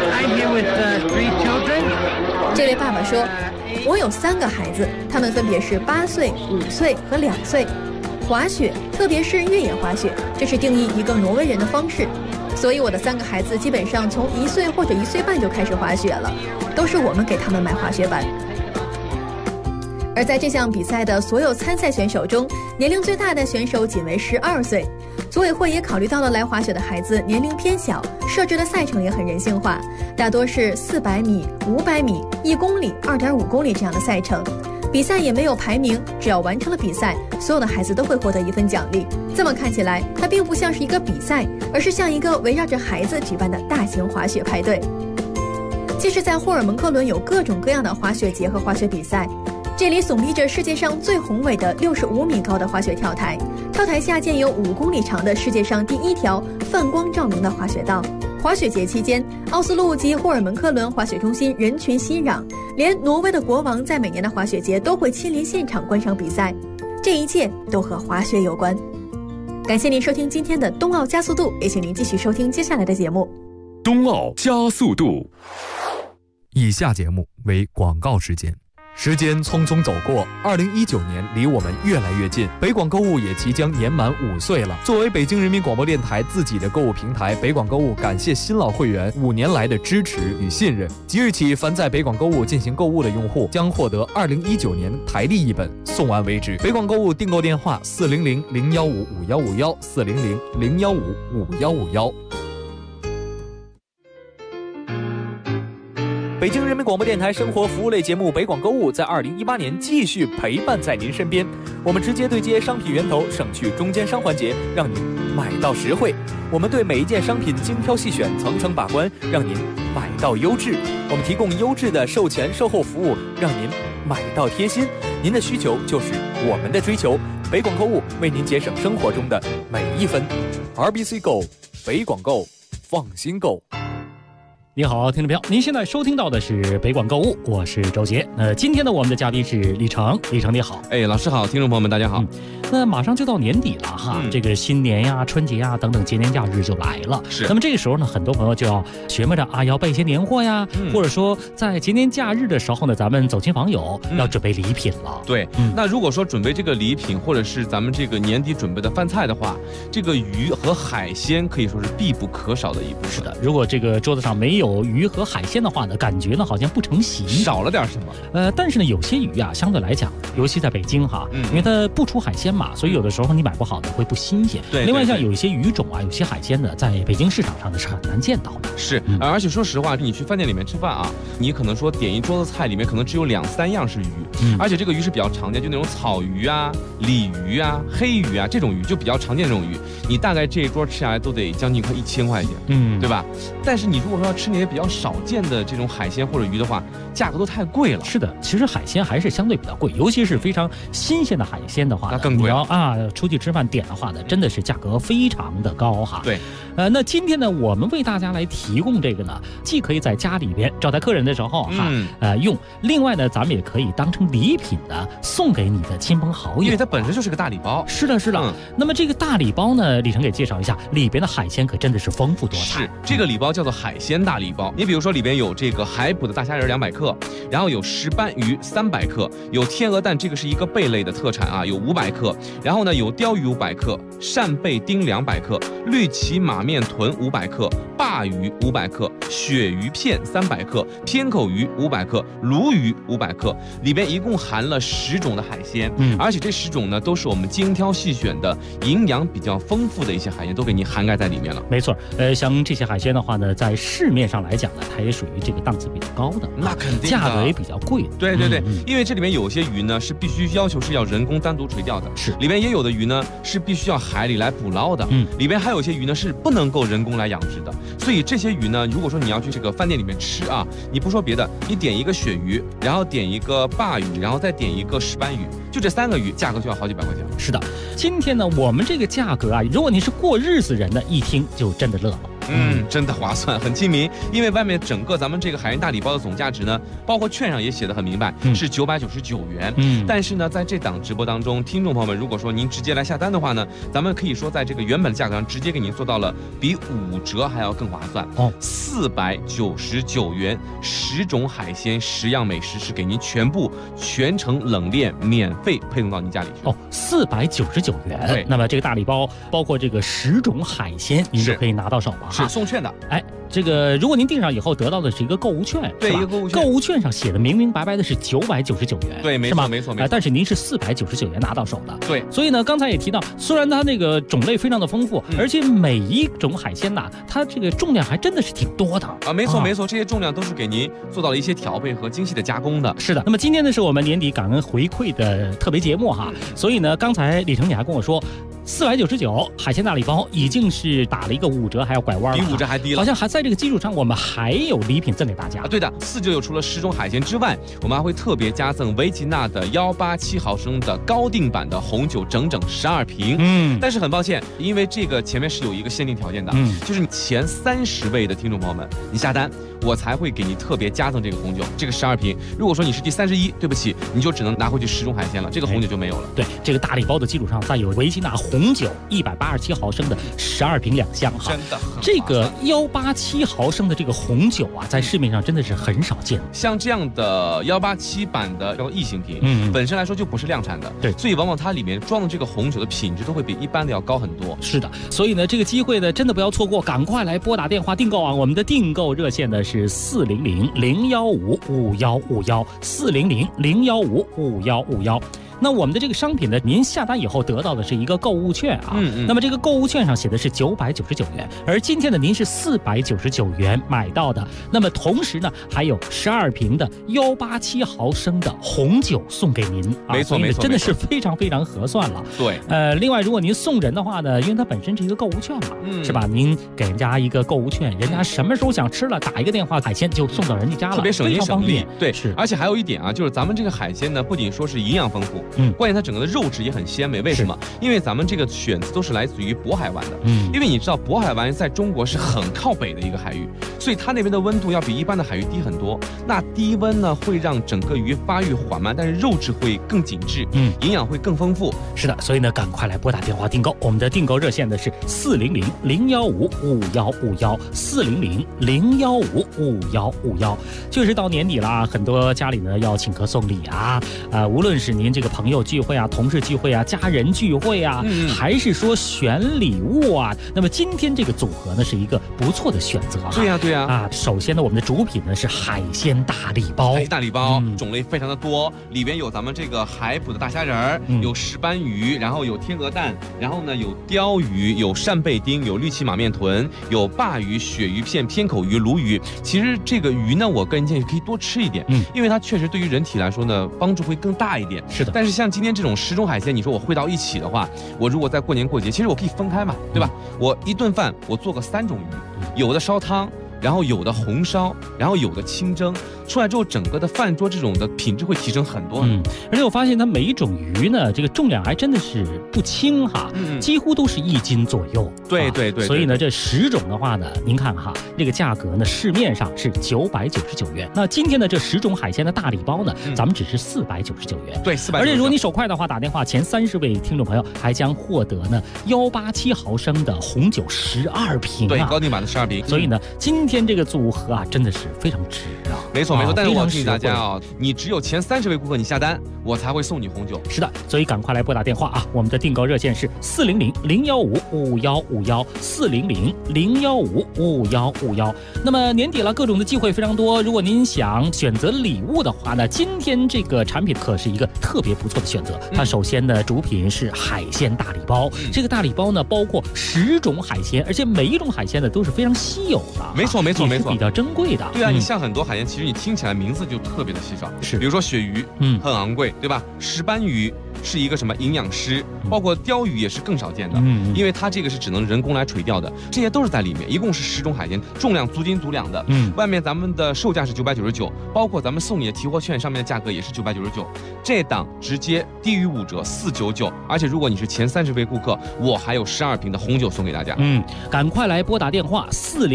这位爸爸说，我有3个孩子，他们分别是8岁、5岁和2岁。滑雪，特别是越野滑雪，这是定义一个挪威人的方式。所以我的3个孩子基本上从1岁或者1岁半就开始滑雪了，都是我们给他们买滑雪板。而在这项比赛的所有参赛选手中，年龄最大的选手仅为12岁。组委会也考虑到了来滑雪的孩子年龄偏小，设置的赛程也很人性化，大多是400米、500米、1公里、2.5公里这样的赛程。比赛也没有排名，只要完成了比赛，所有的孩子都会获得1份奖励。这么看起来，它并不像是一个比赛，而是像一个围绕着孩子举办的大型滑雪派对。即使在霍尔门科伦有各种各样的滑雪节和滑雪比赛，这里耸立着世界上最宏伟的65米高的滑雪跳台，跳台下建有5公里长的世界上第1条泛光照明的滑雪道。滑雪节期间，奥斯陆及霍尔门科伦滑雪中心人群熙攘，连挪威的国王在每年的滑雪节都会亲临现场观赏比赛。这一切都和滑雪有关。感谢您收听今天的冬奥加速度，也请您继续收听接下来的节目。 冬奥加速度。 以下节目为广告时间。时间匆匆走过，2019年离我们越来越近，北广购物也即将年满5岁了。作为北京人民广播电台自己的购物平台，北广购物感谢新老会员5年来的支持与信任。即日起，凡在北广购物进行购物的用户将获得2019年台历1本，送完为止。北广购物订购电话：400-015-5151，400-015-5151。北京人民广播电台生活服务类节目《北广购物》在2018年继续陪伴在您身边。我们直接对接商品源头，省去中间商环节，让您买到实惠。我们对每一件商品精挑细选，层层把关，让您买到优质。我们提供优质的售前售后服务，让您买到贴心。您的需求就是我们的追求。北广购物为您节省生活中的每一分。RBC 购，北广购，放心购。 你好，听众朋友，您现在收听到的是北广购物，我是周杰。今天呢，我们的嘉宾是李成，李成你好。 老师好，听众朋友们大家好。 那马上就到年底了哈，这个新年呀、春节呀等等节年假日就来了。 是。 那么这个时候呢，很多朋友就要琢磨着啊，要备一些年货呀，或者说在节年假日的时候呢，咱们走亲访友要准备礼品了。 对。那如果说准备这个礼品，或者是咱们这个年底准备的饭菜的话，这个鱼和海鲜可以说是必不可少的一部分。 是的，如果这个桌子上没有鱼和海鲜的话呢，感觉呢好像不成形， 少了点什么。 但是呢，有些鱼啊，相对来讲，尤其在北京哈，因为它不出海鲜嘛，所以有的时候你买不好的会不新鲜。 对。 另外像有一些鱼种啊，有些海鲜呢，在北京市场上呢是很难见到的。 是。而且说实话，你去饭店里面吃饭啊，你可能说点一桌子菜里面可能只有2、3样是鱼，而且这个鱼是比较常见，就那种草鱼啊、鲤鱼啊、黑鱼啊这种鱼就比较常见的这种鱼，你大概这一桌吃下来都得将近快1000块钱，对吧？但是你如果说要吃那些比较少见的这种海鲜或者鱼的话，价格都太贵了。 是的，其实海鲜还是相对比较贵，尤其是非常新鲜的海鲜的话， 那更贵。 你要出去吃饭点的话呢，真的是价格非常的高哈。 对。 那今天呢，我们为大家来提供这个呢，既可以在家里边招待客人的时候用，另外呢，咱们也可以当成礼品呢送给你的亲朋好友， 因为它本身就是个大礼包。 是的，是的。那么这个大礼包呢，李成给介绍一下，里边的海鲜可真的是丰富多彩。 是，这个礼包叫做海鲜大礼包。你比如说里边有这个海捕的大虾仁200克，然后有石斑鱼300克，有天鹅蛋，这个是一个贝类的特产啊，有500克，然后呢有鲷鱼500克，扇贝丁200克，绿鳍马面豚500克，鲅鱼500克，鳕鱼片300克，偏口鱼500克，鲈鱼500克，里边一共含了10种的海鲜，而且这10种呢都是我们精挑细选的，营养比较丰富的一些海鲜都给你涵盖在里面了。 没错，像这些海鲜的话呢，在市面上来讲呢，它也属于这个档次比较高的， 那肯定价格也比较贵的。 对，因为这里面有些鱼呢是必须要求是要人工单独垂钓的， 是里面也有的鱼呢是必须要海里来捕捞的，里边还有一些鱼呢是不能够人工来养殖的，所以这些鱼呢，如果说你要去这个饭店里面吃啊，你不说别的，你点一个鳕鱼，然后点一个鲅鱼，然后再点一个石斑鱼，就这3个鱼，价格就要好几百块钱了。 是的，今天呢，我们这个价格啊，如果你是过日子人呢，一听就真的乐了。 真的划算，很亲民。因为外面整个咱们这个海鲜大礼包的总价值呢，包括券上也写得很明白，是999元。但是呢，在这档直播当中，听众朋友们，如果说您直接来下单的话呢，咱们可以说在这个原本的价格上直接给您做到了比5折还要更划算。499元，10种海鲜，10样美食是给您全程冷链免费配送到您家里去。 499元。 对， 那么这个大礼包包括这个10种海鲜，您就可以拿到手了。 是送券的。 这个如果您订上以后得到的是一个购物券， 对，一个购物券， 购物券上写的明明白白的是999元， 对，没错没错。 但是您是499元拿到手的， 对。 所以呢，刚才也提到，虽然它那个种类非常的丰富，而且每一种海鲜呐，它这个重量还真的是挺多的啊。没错没错，这些重量都是给您做到了一些调配和精细的加工的。 是的。那么今天呢，是我们年底感恩回馈的特别节目哈，所以呢，刚才李成你还跟我说，499海鲜大礼包已经是打了一个5折，还要拐弯了， 比5折还低了。 好像还在这个基础上，我们还有礼品赠给大家。 对的，499除了10种海鲜之外，我们还会特别加赠维吉纳的187毫升的高定版的红酒整整12瓶。但是很抱歉，因为这个前面是有一个限定条件的，就是你前30位的听众朋友们，你下单，我才会给你特别加赠这个红酒，这个12瓶。如果说你是第31，对不起，你就只能拿回去10种海鲜了，这个红酒就没有了。 对，这个大礼包的基础上，再有维吉纳红酒187毫升的12瓶2箱哈， 真的很这个187毫升的这个红酒啊，在市面上真的是很少见。 像这样的187版的异形瓶，本身来说就不是量产的， 对， 所以往往它里面装的这个红酒的品质都会比一般的要高很多。 是的，所以呢，这个机会呢，真的不要错过，赶快来拨打电话订购啊！我们的订购热线呢是400-015-5151，400-015-5151。那我们的这个商品呢，您下单以后得到的是一个购物券啊。那么这个购物券上写的是999元，而今天呢，您是499元买到的。那么同时呢，还有12瓶的187毫升的红酒送给您。 没错没错， 真的是非常非常合算了。 对。 另外如果您送人的话呢，因为它本身是一个购物券嘛，是吧？您给人家一个购物券，人家什么时候想吃了，打一个电话，海鲜就送到人家家了， 特别省心省力。对， 是。 而且还有一点啊，就是咱们这个海鲜呢，不仅说是营养丰富， 关键它整个的肉质也很鲜美。为什么？因为咱们这个选择都是来自于渤海湾的，因为你知道渤海湾在中国是很靠北的一个海域，所以它那边的温度要比一般的海域低很多。那低温呢，会让整个鱼发育缓慢，但是肉质会更紧致，营养会更丰富。 是的，所以呢，赶快来拨打电话订购。我们的订购热线呢是400-015-5151，400-015-5151。确实到年底了，很多家里呢要请客送礼啊，无论是您这个朋友聚会啊、同事聚会啊、家人聚会啊，还是说选礼物啊，那么今天这个组合呢是一个不错的选择。 对呀。 首先呢，我们的主品呢是海鲜大礼包， 大礼包种类非常的多，里边有咱们这个海捕的大虾仁儿，有石斑鱼，然后有天鹅蛋，然后呢有鲷鱼，有扇贝丁，有绿鳍马面豚，有鲅鱼、鳕鱼片、偏口鱼、鲈鱼。其实这个鱼呢，我个人建议可以多吃一点，因为它确实对于人体来说呢帮助会更大一点。 是的。 但是像今天这种10种海鲜，你说我烩到一起的话，我如果在过年过节，其实我可以分开嘛，对吧？我一顿饭我做个3种鱼，有的烧汤，然后有的红烧，然后有的清蒸，出来之后整个的饭桌这种的品质会提升很多。 而且我发现它每一种鱼呢，这个重量还真的是不轻哈，几乎都是1斤左右。 对。 所以呢，这10种的话呢，您看哈，这个价格呢，市面上是999元。那今天的这10种海鲜的大礼包呢，咱们只是499元。 对，499。 而且如果你手快的话，打电话前30位听众朋友还将获得呢187毫升的红酒12瓶。 对，高定版的12瓶。 所以呢，今天这个组合啊，真的是非常值啊。 没错。但是我提醒大家啊，你只有前30位顾客你下单，我才会送你红酒。 是的，所以赶快来拨打电话啊！我们的订购热线是400-015-5151，400-015-5151。那么年底了，各种的机会非常多。如果您想选择礼物的话呢，今天这个产品可是一个特别不错的选择。它首先呢，主品是海鲜大礼包，这个大礼包呢包括10种海鲜，而且每一种海鲜呢都是非常稀有的。 没错， 比较珍贵的。 对啊，你像很多海鲜，其实你听起来名字就特别的稀少， 是， 比如说鳕鱼，很昂贵，对吧？石斑鱼是一个什么营养师，包括鲷鱼也是更少见的，因为它这个是只能人工来垂钓的，这些都是在里面，一共是10种海鲜，重量足斤足两的。外面咱们的售价是999，包括咱们送你的提货券上面的价格也是999，这档直接低于5折，499。而且如果你是前30位顾客，我还有12瓶的红酒送给大家。 赶快来拨打电话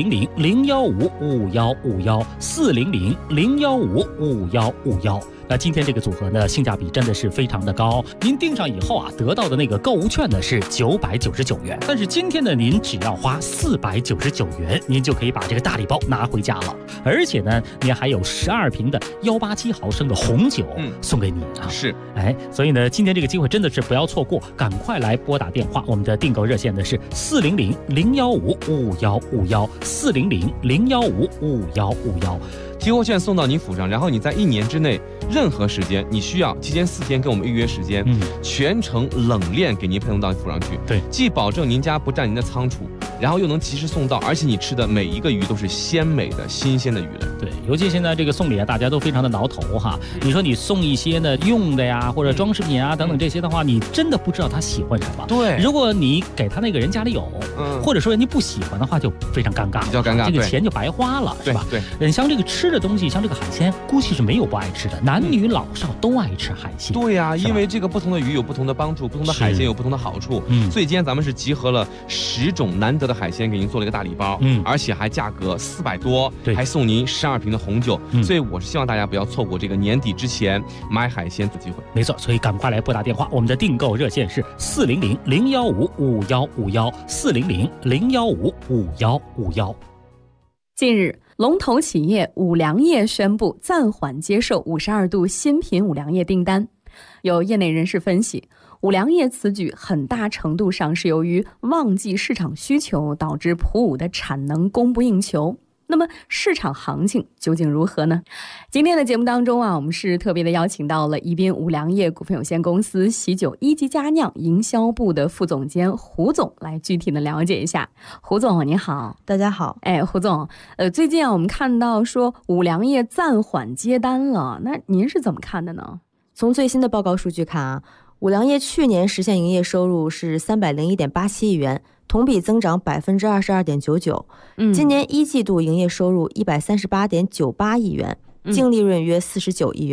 400-015-5151，400-015-5151。那今天这个组合呢，性价比真的是非常的高。您订上以后啊，得到的那个购物券呢是999元，但是今天呢，您只要花499元，您就可以把这个大礼包拿回家了。而且呢，您还有12瓶的187毫升的红酒送给你啊。 是， 所以呢，今天这个机会真的是不要错过，赶快来拨打电话。我们的订购热线呢是400-015-5151，400-015-5151。 提货券送到您府上，然后你在1年之内任何时间，你需要提前4天跟我们预约时间，全程冷链给您配送到府上去。 对， 既保证您家不占您的仓储，然后又能及时送到，而且你吃的每一个鱼都是鲜美的、新鲜的鱼类。 对，尤其现在这个送礼啊，大家都非常的挠头哈。你说你送一些呢用的呀，或者装饰品啊等等这些的话，你真的不知道他喜欢什么。 对， 如果你给他那个人家里有，或者说人家不喜欢的话，就非常尴尬， 比较尴尬， 这个钱就白花了，是吧？ 对， 像这个吃的东西，像这个海鲜，估计是没有不爱吃的，男女老少都爱吃海鲜。 对呀，因为这个不同的鱼有不同的帮助，不同的海鲜有不同的好处。所以今天咱们是集合了10种难得的海鲜，给您做了一个大礼包，而且还价格400多，还送您12瓶的红酒。所以我是希望大家不要错过这个年底之前买海鲜的机会。 没错，所以赶快来拨打电话，我们的订购热线是400-015-5151，400-015-5151。 近日，龙头企业五粮液宣布暂缓接受52度新品五粮液订单。有业内人士分析，五粮液此举很大程度上是由于旺季市场需求导致普五的产能供不应求。那么市场行情究竟如何呢？今天的节目当中啊，我们是特别的邀请到了宜宾五粮液股份有限公司喜酒一级佳酿营销部的副总监胡总来具体的了解一下。胡总你好。 大家好。 胡总，最近啊我们看到说五粮液暂缓接单了，那您是怎么看的呢？ 从最新的报告数据看啊，五粮液去年实现营业收入是301.87亿元，同比增长22.99%。今年1季度营业收入138.98亿元，净利润约49亿元，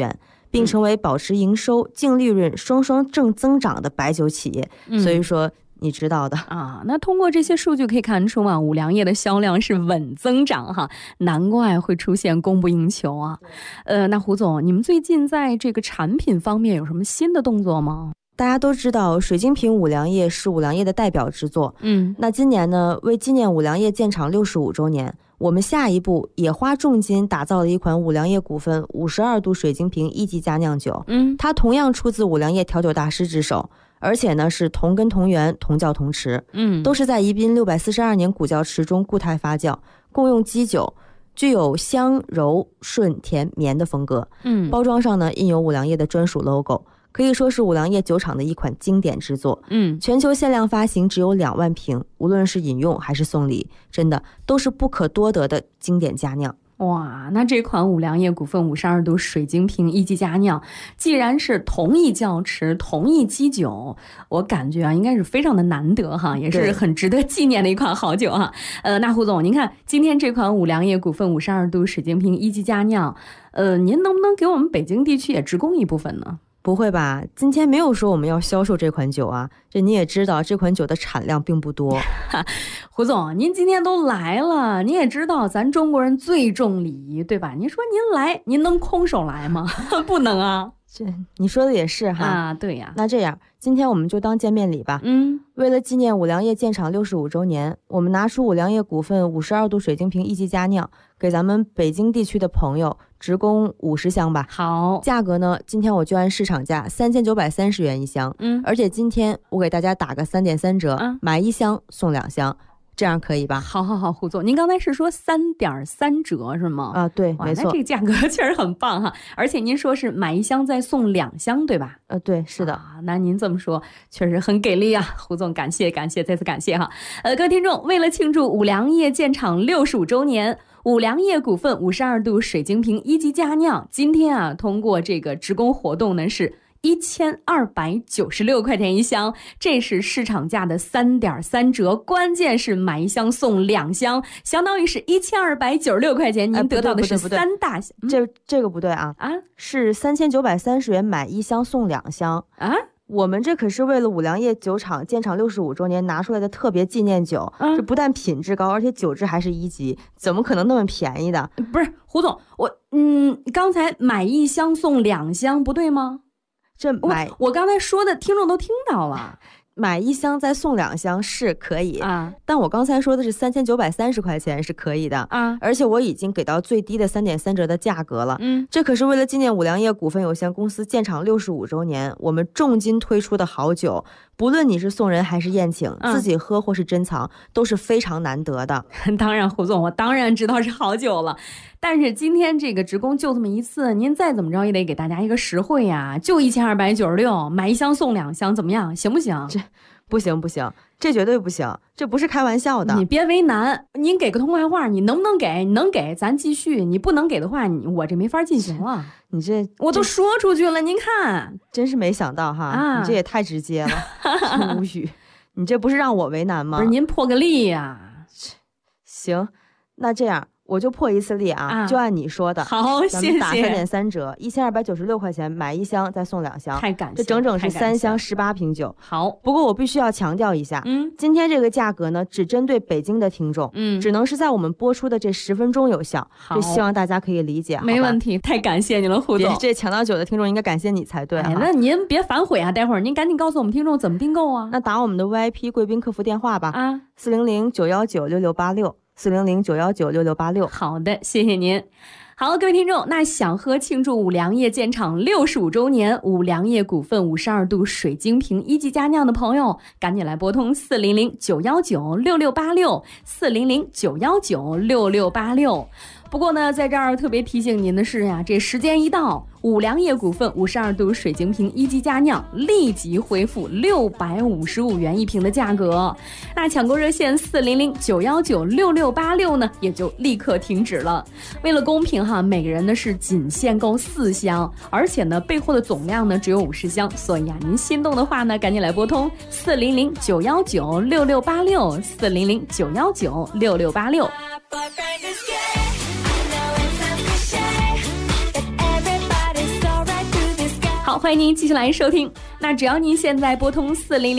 并成为保持营收、净利润双双正增长的白酒企业。所以说你知道的啊。那通过这些数据可以看出啊，五粮液的销量是稳增长哈，难怪会出现供不应求啊。那胡总，你们最近在这个产品方面有什么新的动作吗？ 大家都知道水晶瓶五粮液是五粮液的代表之作。那今年呢，为纪念五粮液建厂65周年，我们下一步也花重金打造了一款五粮液股份52度水晶瓶1级佳酿酒。它同样出自五粮液调酒大师之手，而且呢是同根同源同窖同池，都是在宜宾642年古窖池中固态发酵，共用基酒，具有香柔顺甜绵的风格。包装上呢印有五粮液的专属 logo，可以说是五粮液酒厂的一款经典之作。全球限量发行只有2万瓶，无论是饮用还是送礼，真的都是不可多得的经典佳酿。 哇，那这款五粮液股份52度水晶瓶1级佳酿，既然是同一窖池同一基酒，我感觉啊应该是非常的难得哈，也是很值得纪念的一款好酒哈。那胡总，您看今天这款五粮液股份52度水晶瓶1级佳酿，您能不能给我们北京地区也直供一部分呢？ 不会吧，今天没有说我们要销售这款酒啊，这你也知道这款酒的产量并不多。 胡总，您今天都来了，你也知道咱中国人最重礼仪，对吧？您说您来，您能空手来吗？不能啊。 这你说的也是哈。 啊，对呀。 那这样今天我们就当见面礼吧。为了纪念五粮液建厂65周年，我们拿出五粮液股份52度水晶瓶1级佳酿，给咱们北京地区的朋友直供50箱吧。 好， 价格呢，今天我就按市场价3930元一箱。而且今天我给大家打个3.3折，买1箱送2箱。这样可以吧？ 好，胡总，您刚才是说3.3折是吗？ 啊，对，没错。 那这个价格确实很棒哈，而且您说是买1箱再送2箱，对吧？ 对，是的。 那您这么说确实很给力啊，胡总，感谢，再次感谢哈。各位听众，为了庆祝五粮液建厂65周年，五粮液股份52度水晶瓶1级佳酿，今天啊，通过这个直供活动呢是1296块钱一箱，这是市场价的3.3折，关键是买1箱送2箱，相当于是1296块钱，您得到的是3大箱。 这个不对啊，是3930元买1箱送2箱啊。我们这可是为了五粮液酒厂建厂65周年拿出来的特别纪念酒，这不但品质高，而且酒质还是1级，怎么可能那么便宜的？ 不是胡总，刚才买1箱送2箱不对吗？我刚才说的听众都听到了， 买1箱再送2箱是可以啊，但我刚才说的是3930块钱是可以的啊，而且我已经给到最低的3.3折的价格了。这可是为了纪念五粮液股份有限公司建厂65周年，我们重金推出的好酒，不论你是送人还是宴请，自己喝或是珍藏，都是非常难得的。 当然，胡总，我当然知道是好酒了。但是今天这个直供就这么一次，您再怎么着也得给大家一个实惠呀，就1296，买1箱送2箱，怎么样？行不行？ 这不行，这绝对不行，这不是开玩笑的。 你别为难，您给个通快话，你能不能给？你能给咱继续，你不能给的话，我这没法进行了。 你这我都说出去了，您看， 真是没想到哈，你这也太直接了，无语。你这不是让我为难吗？ 不是，您破个例呀。 行，那这样。我就破一次例啊，就按你说的。 好，谢谢。 咱们打3.3折，1296块钱买1箱再送2箱， 太感谢， 这整整是3箱18瓶酒。 好， 不过我必须要强调一下，今天这个价格呢，只针对北京的听众，只能是在我们播出的这10分钟有效。这希望大家可以理解。 没问题，太感谢你了，胡总。 这抢到酒的听众应该感谢你才对。 那您别反悔啊，待会儿您赶紧告诉我们听众怎么订购啊。 那打我们的 VIP 贵宾客服电话吧，400-919-6686，400-919-6686。 好的，谢谢您。好，各位听众，那想喝庆祝五粮液建厂65周年五粮液股份52度水晶瓶1级佳酿的朋友，赶紧来拨通400-919-6686，400-919-6686。不过呢，在这儿特别提醒您的是呀，这时间一到，五粮液股份52度水晶瓶1级佳酿立即恢复655元一瓶的价格。那抢购热线400-919-6686呢，也就立刻停止了。为了公平哈，每个人呢是仅限购4箱，而且呢备货的总量呢只有50箱，所以啊，您心动的话呢，赶紧来拨通400-919-6686，400-919-6686。 Everybody's alright. 欢迎您继续来收听。那只要您现在拨通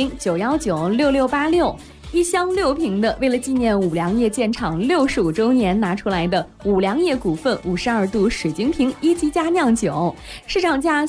400-919-6686。一箱6瓶的，为了纪念五粮液建厂65周年拿出来的五粮液股份52度水晶瓶1级佳酿酒，市场价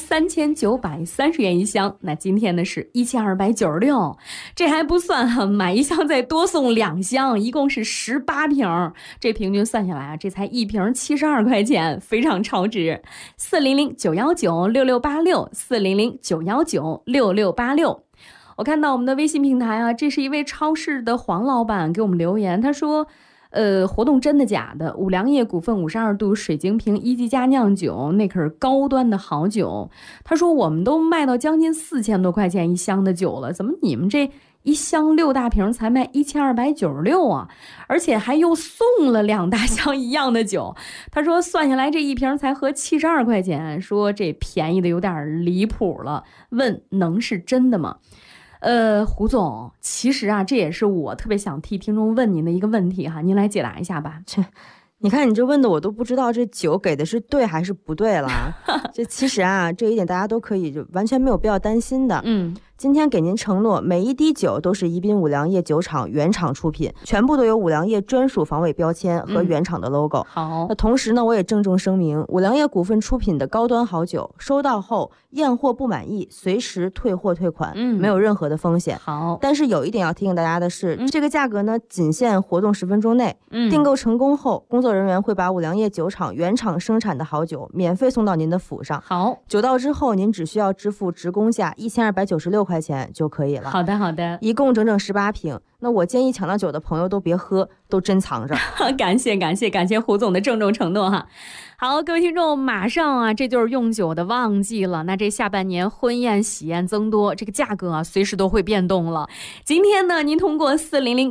3930元一箱，那今天呢是1296，这还不算哈，买一箱再多送2箱，一共是18瓶，这平均算下来啊，这才一瓶72块钱，非常超值。400-919-6686，400-919-6686。我看到我们的微信平台啊，这是一位超市的黄老板给我们留言，他说活动真的假的？五粮液股份52度水晶瓶1级佳酿酒，那可是高端的好酒。他说我们都卖到将近4000多块钱一箱的酒了，怎么你们这一箱6大瓶才卖1296啊？而且还又送了2大箱一样的酒。他说算下来这一瓶才合72块钱，说这便宜的有点离谱了，问能是真的吗？胡总，其实啊，这也是我特别想替听众问您的一个问题哈，您来解答一下吧。 你看你这问的我都不知道这酒给的是对还是不对了。这其实啊，这一点大家都可以就完全没有必要担心的。今天给您承诺，每一滴酒都是宜宾五粮液酒厂原厂出品，全部都有五粮液专属防伪标签和原厂的 logo。 好， 那同时呢，我也郑重声明，五粮液股份出品的高端好酒，收到后验货不满意，随时退货退款，没有任何的风险。 好， 但是有一点要提醒大家的是，这个价格呢，仅限活动10分钟内。订购成功后，工作人员会把五粮液酒厂原厂生产的好酒免费送到您的府上。 好， 酒到之后，您只需要支付职工价1296块钱就可以了。 好的，好的， 一共整整18瓶。那我建议抢到酒的朋友都别喝，都珍藏着。 感谢胡总的郑重承诺哈。好，各位听众，马上啊，这就是用酒的旺季了。那这下半年婚宴喜宴增多，这个价格啊，随时都会变动了。今天呢，您通过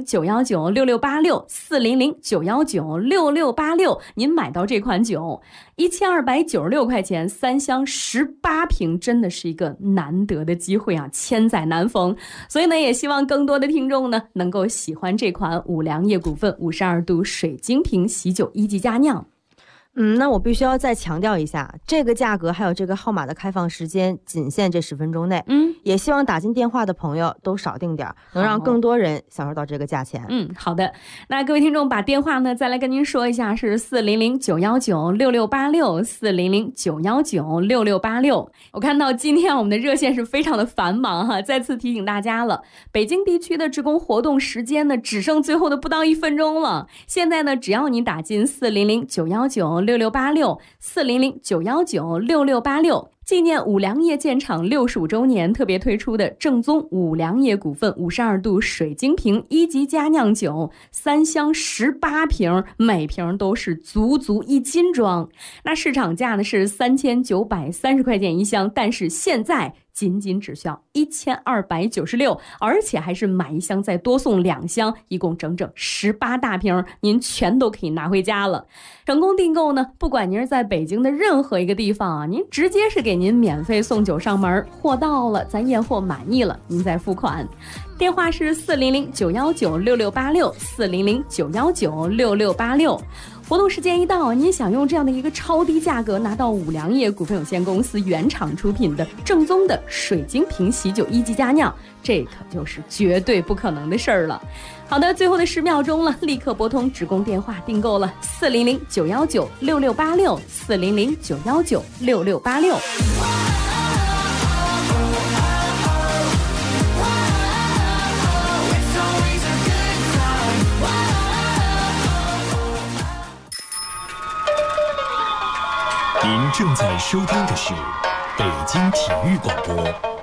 400-919-6686，400-919-6686，您买到这款酒，1296块钱，3箱18瓶，真的是一个难得的机会啊，千载难逢。所以呢，也希望更多的听众呢，能够喜欢这款五粮液股份52度水晶瓶喜酒1级佳酿。 那我必须要再强调一下，这个价格还有这个号码的开放时间仅限这10分钟内。也希望打进电话的朋友都少订点，能让更多人享受到这个价钱。 好的。那各位听众把电话呢再来跟您说一下，是400-919-6686，400-919-6686。我看到今天我们的热线是非常的繁忙哈，再次提醒大家了，北京地区的职工活动时间呢只剩最后的不到1分钟了。现在呢，只要你打进400-919-6686，400-919-6686，纪念五粮液建厂65周年特别推出的正宗五粮液股份52度水晶瓶1级佳酿酒，3箱18瓶，每瓶都是足1斤装。那市场价呢是3930块钱一箱，但是现在仅只需要1296，而且还是买一箱再多送2箱，一共整整18大瓶，您全都可以拿回家了。成功订购呢，不管您是在北京的任何一个地方啊，您直接是给您免费送酒上门，货到了咱验货满意了，您再付款。电话是400-919-6686， 400-919-6686。活动时间一到，您想用这样的一个超低价格拿到五粮液股份有限公司原厂出品的正宗的水晶瓶喜酒1级佳酿，这可就是绝对不可能的事儿了。好的，最后的10秒钟了，立刻拨通职工电话订购了400-919-6686， 400-919-6686。 您正在收听的是北京体育广播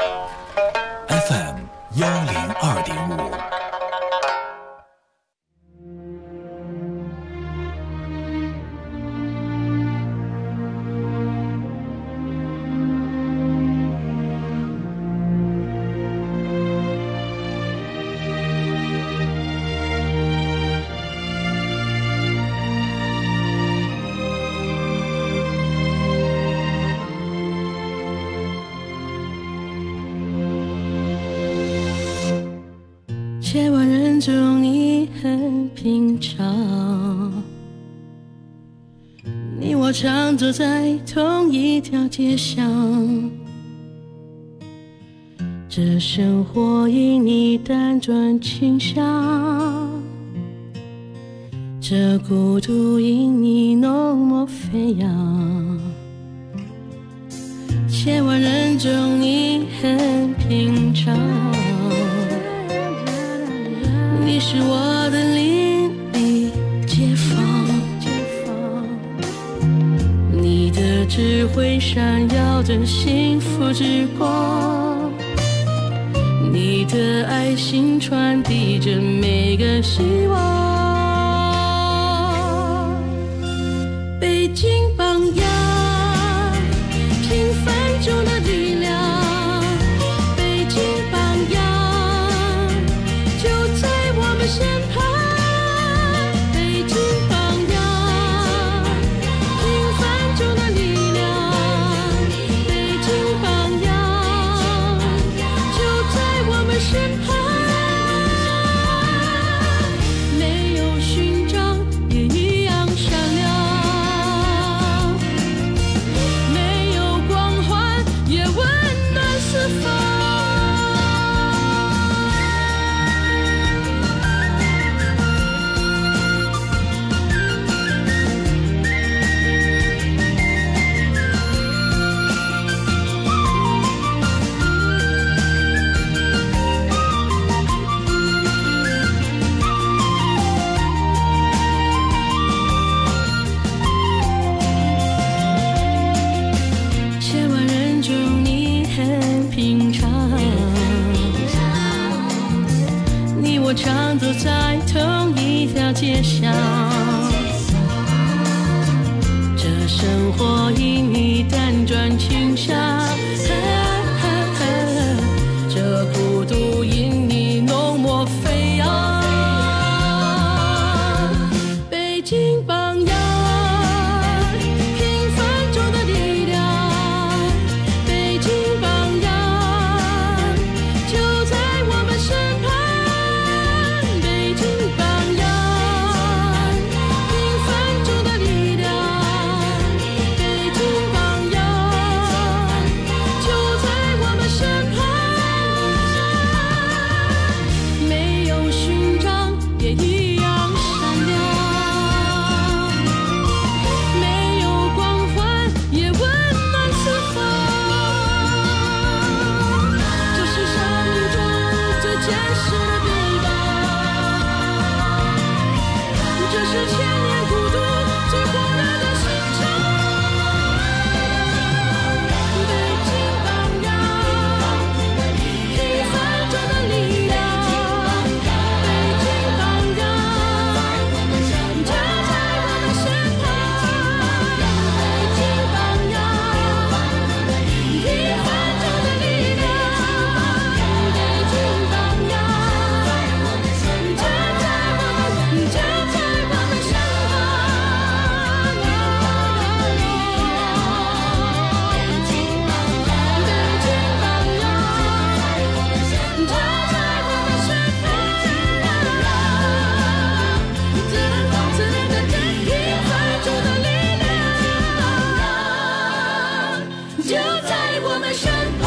FM 102.5。 千万人中你很平常，你我常走在同一条街上， 这生活因你辗转倾向，这孤独因你浓墨飞扬。千万人中你很平常，你是我的邻里街坊，你的智慧闪耀着幸福之光，你的爱心传递着每个希望。北京榜样，平凡中的力量，北京榜样就在我们身旁。北京榜样，平凡中的力量，北京榜样就在我们身旁。没有勋章也一样闪亮，没有光环也温暖四方。千万人中你很平常，你我常走在同一条街上，这生活因你辗转倾向，这孤独因你浓墨飞扬。北京榜样，平凡中的力量，北京榜样就在我们身旁。北京榜样，平凡中的力量，北京榜样就在我们身旁。没有勋章也一样闪亮，没有光环也温暖四方。这是生命中最坚实的臂膀，这是千年孤独最火热的心肠。北京榜样，平凡中的力量，北京榜样就在我们身旁。北京榜样，平凡中的力量，北京榜样就在我们身旁。就在我们身旁。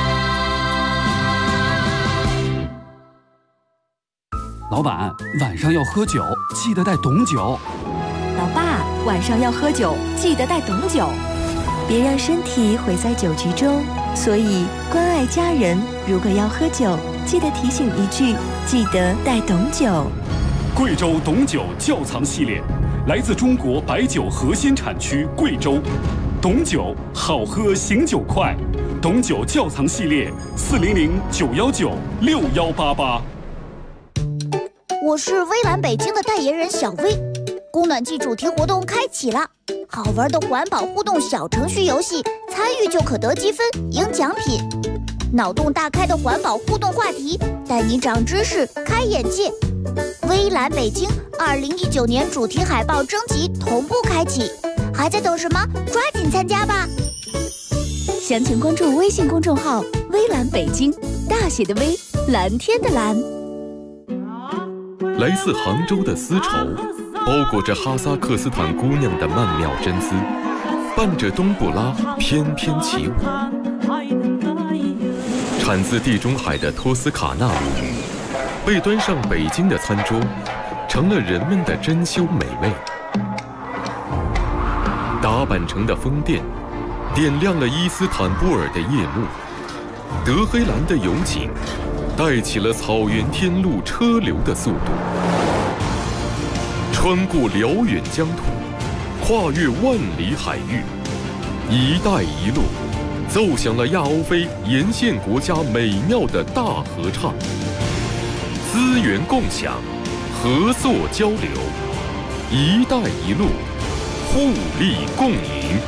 老板，晚上要喝酒，记得带董酒。 老爸，晚上要喝酒，记得带董酒，别让身体毁在酒局中。所以关爱家人，如果要喝酒，记得提醒一句，记得带董酒。 贵州董酒窖藏系列，来自中国白酒核心产区贵州。董酒好喝醒酒快，董酒窖藏系列400-919-6188。 我是微蓝北京的代言人小薇，供暖季主题活动开启了，好玩的环保互动小程序游戏，参与就可得积分赢奖品。脑洞大开的环保互动话题，带你长知识开眼界。微蓝北京2019年主题海报征集同步开启，还在等什么？抓紧参加吧！ 详情关注微信公众号“微蓝北京”，大写的微，蓝天的蓝。 来自杭州的丝绸，包裹着哈萨克斯坦姑娘的曼妙真丝，伴着冬不拉翩翩起舞。 产自地中海的托斯卡纳米，被端上北京的餐桌，成了人们的珍馐美味。打扮成的风电，点亮了伊斯坦布尔的夜幕。德黑兰的油井，带起了草原天路车流的速度。穿过辽远疆土，跨越万里海域，“一带一路”奏响了亚欧非沿线国家美妙的大合唱。资源共享，合作交流，“一带一路”互利共赢。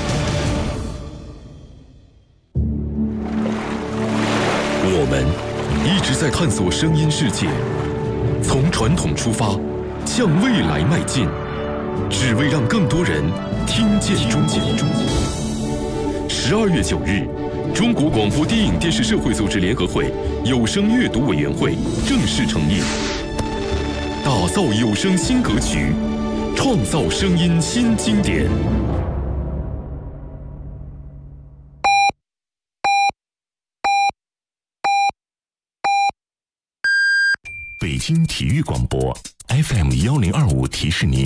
我们一直在探索声音世界，从传统出发，向未来迈进，只为让更多人听见中国。12月9日，中国广播电影电视社会组织联合会有声阅读委员会正式成立，打造有声新格局，创造声音新经典。 北京体育广播 FM 1025提示您，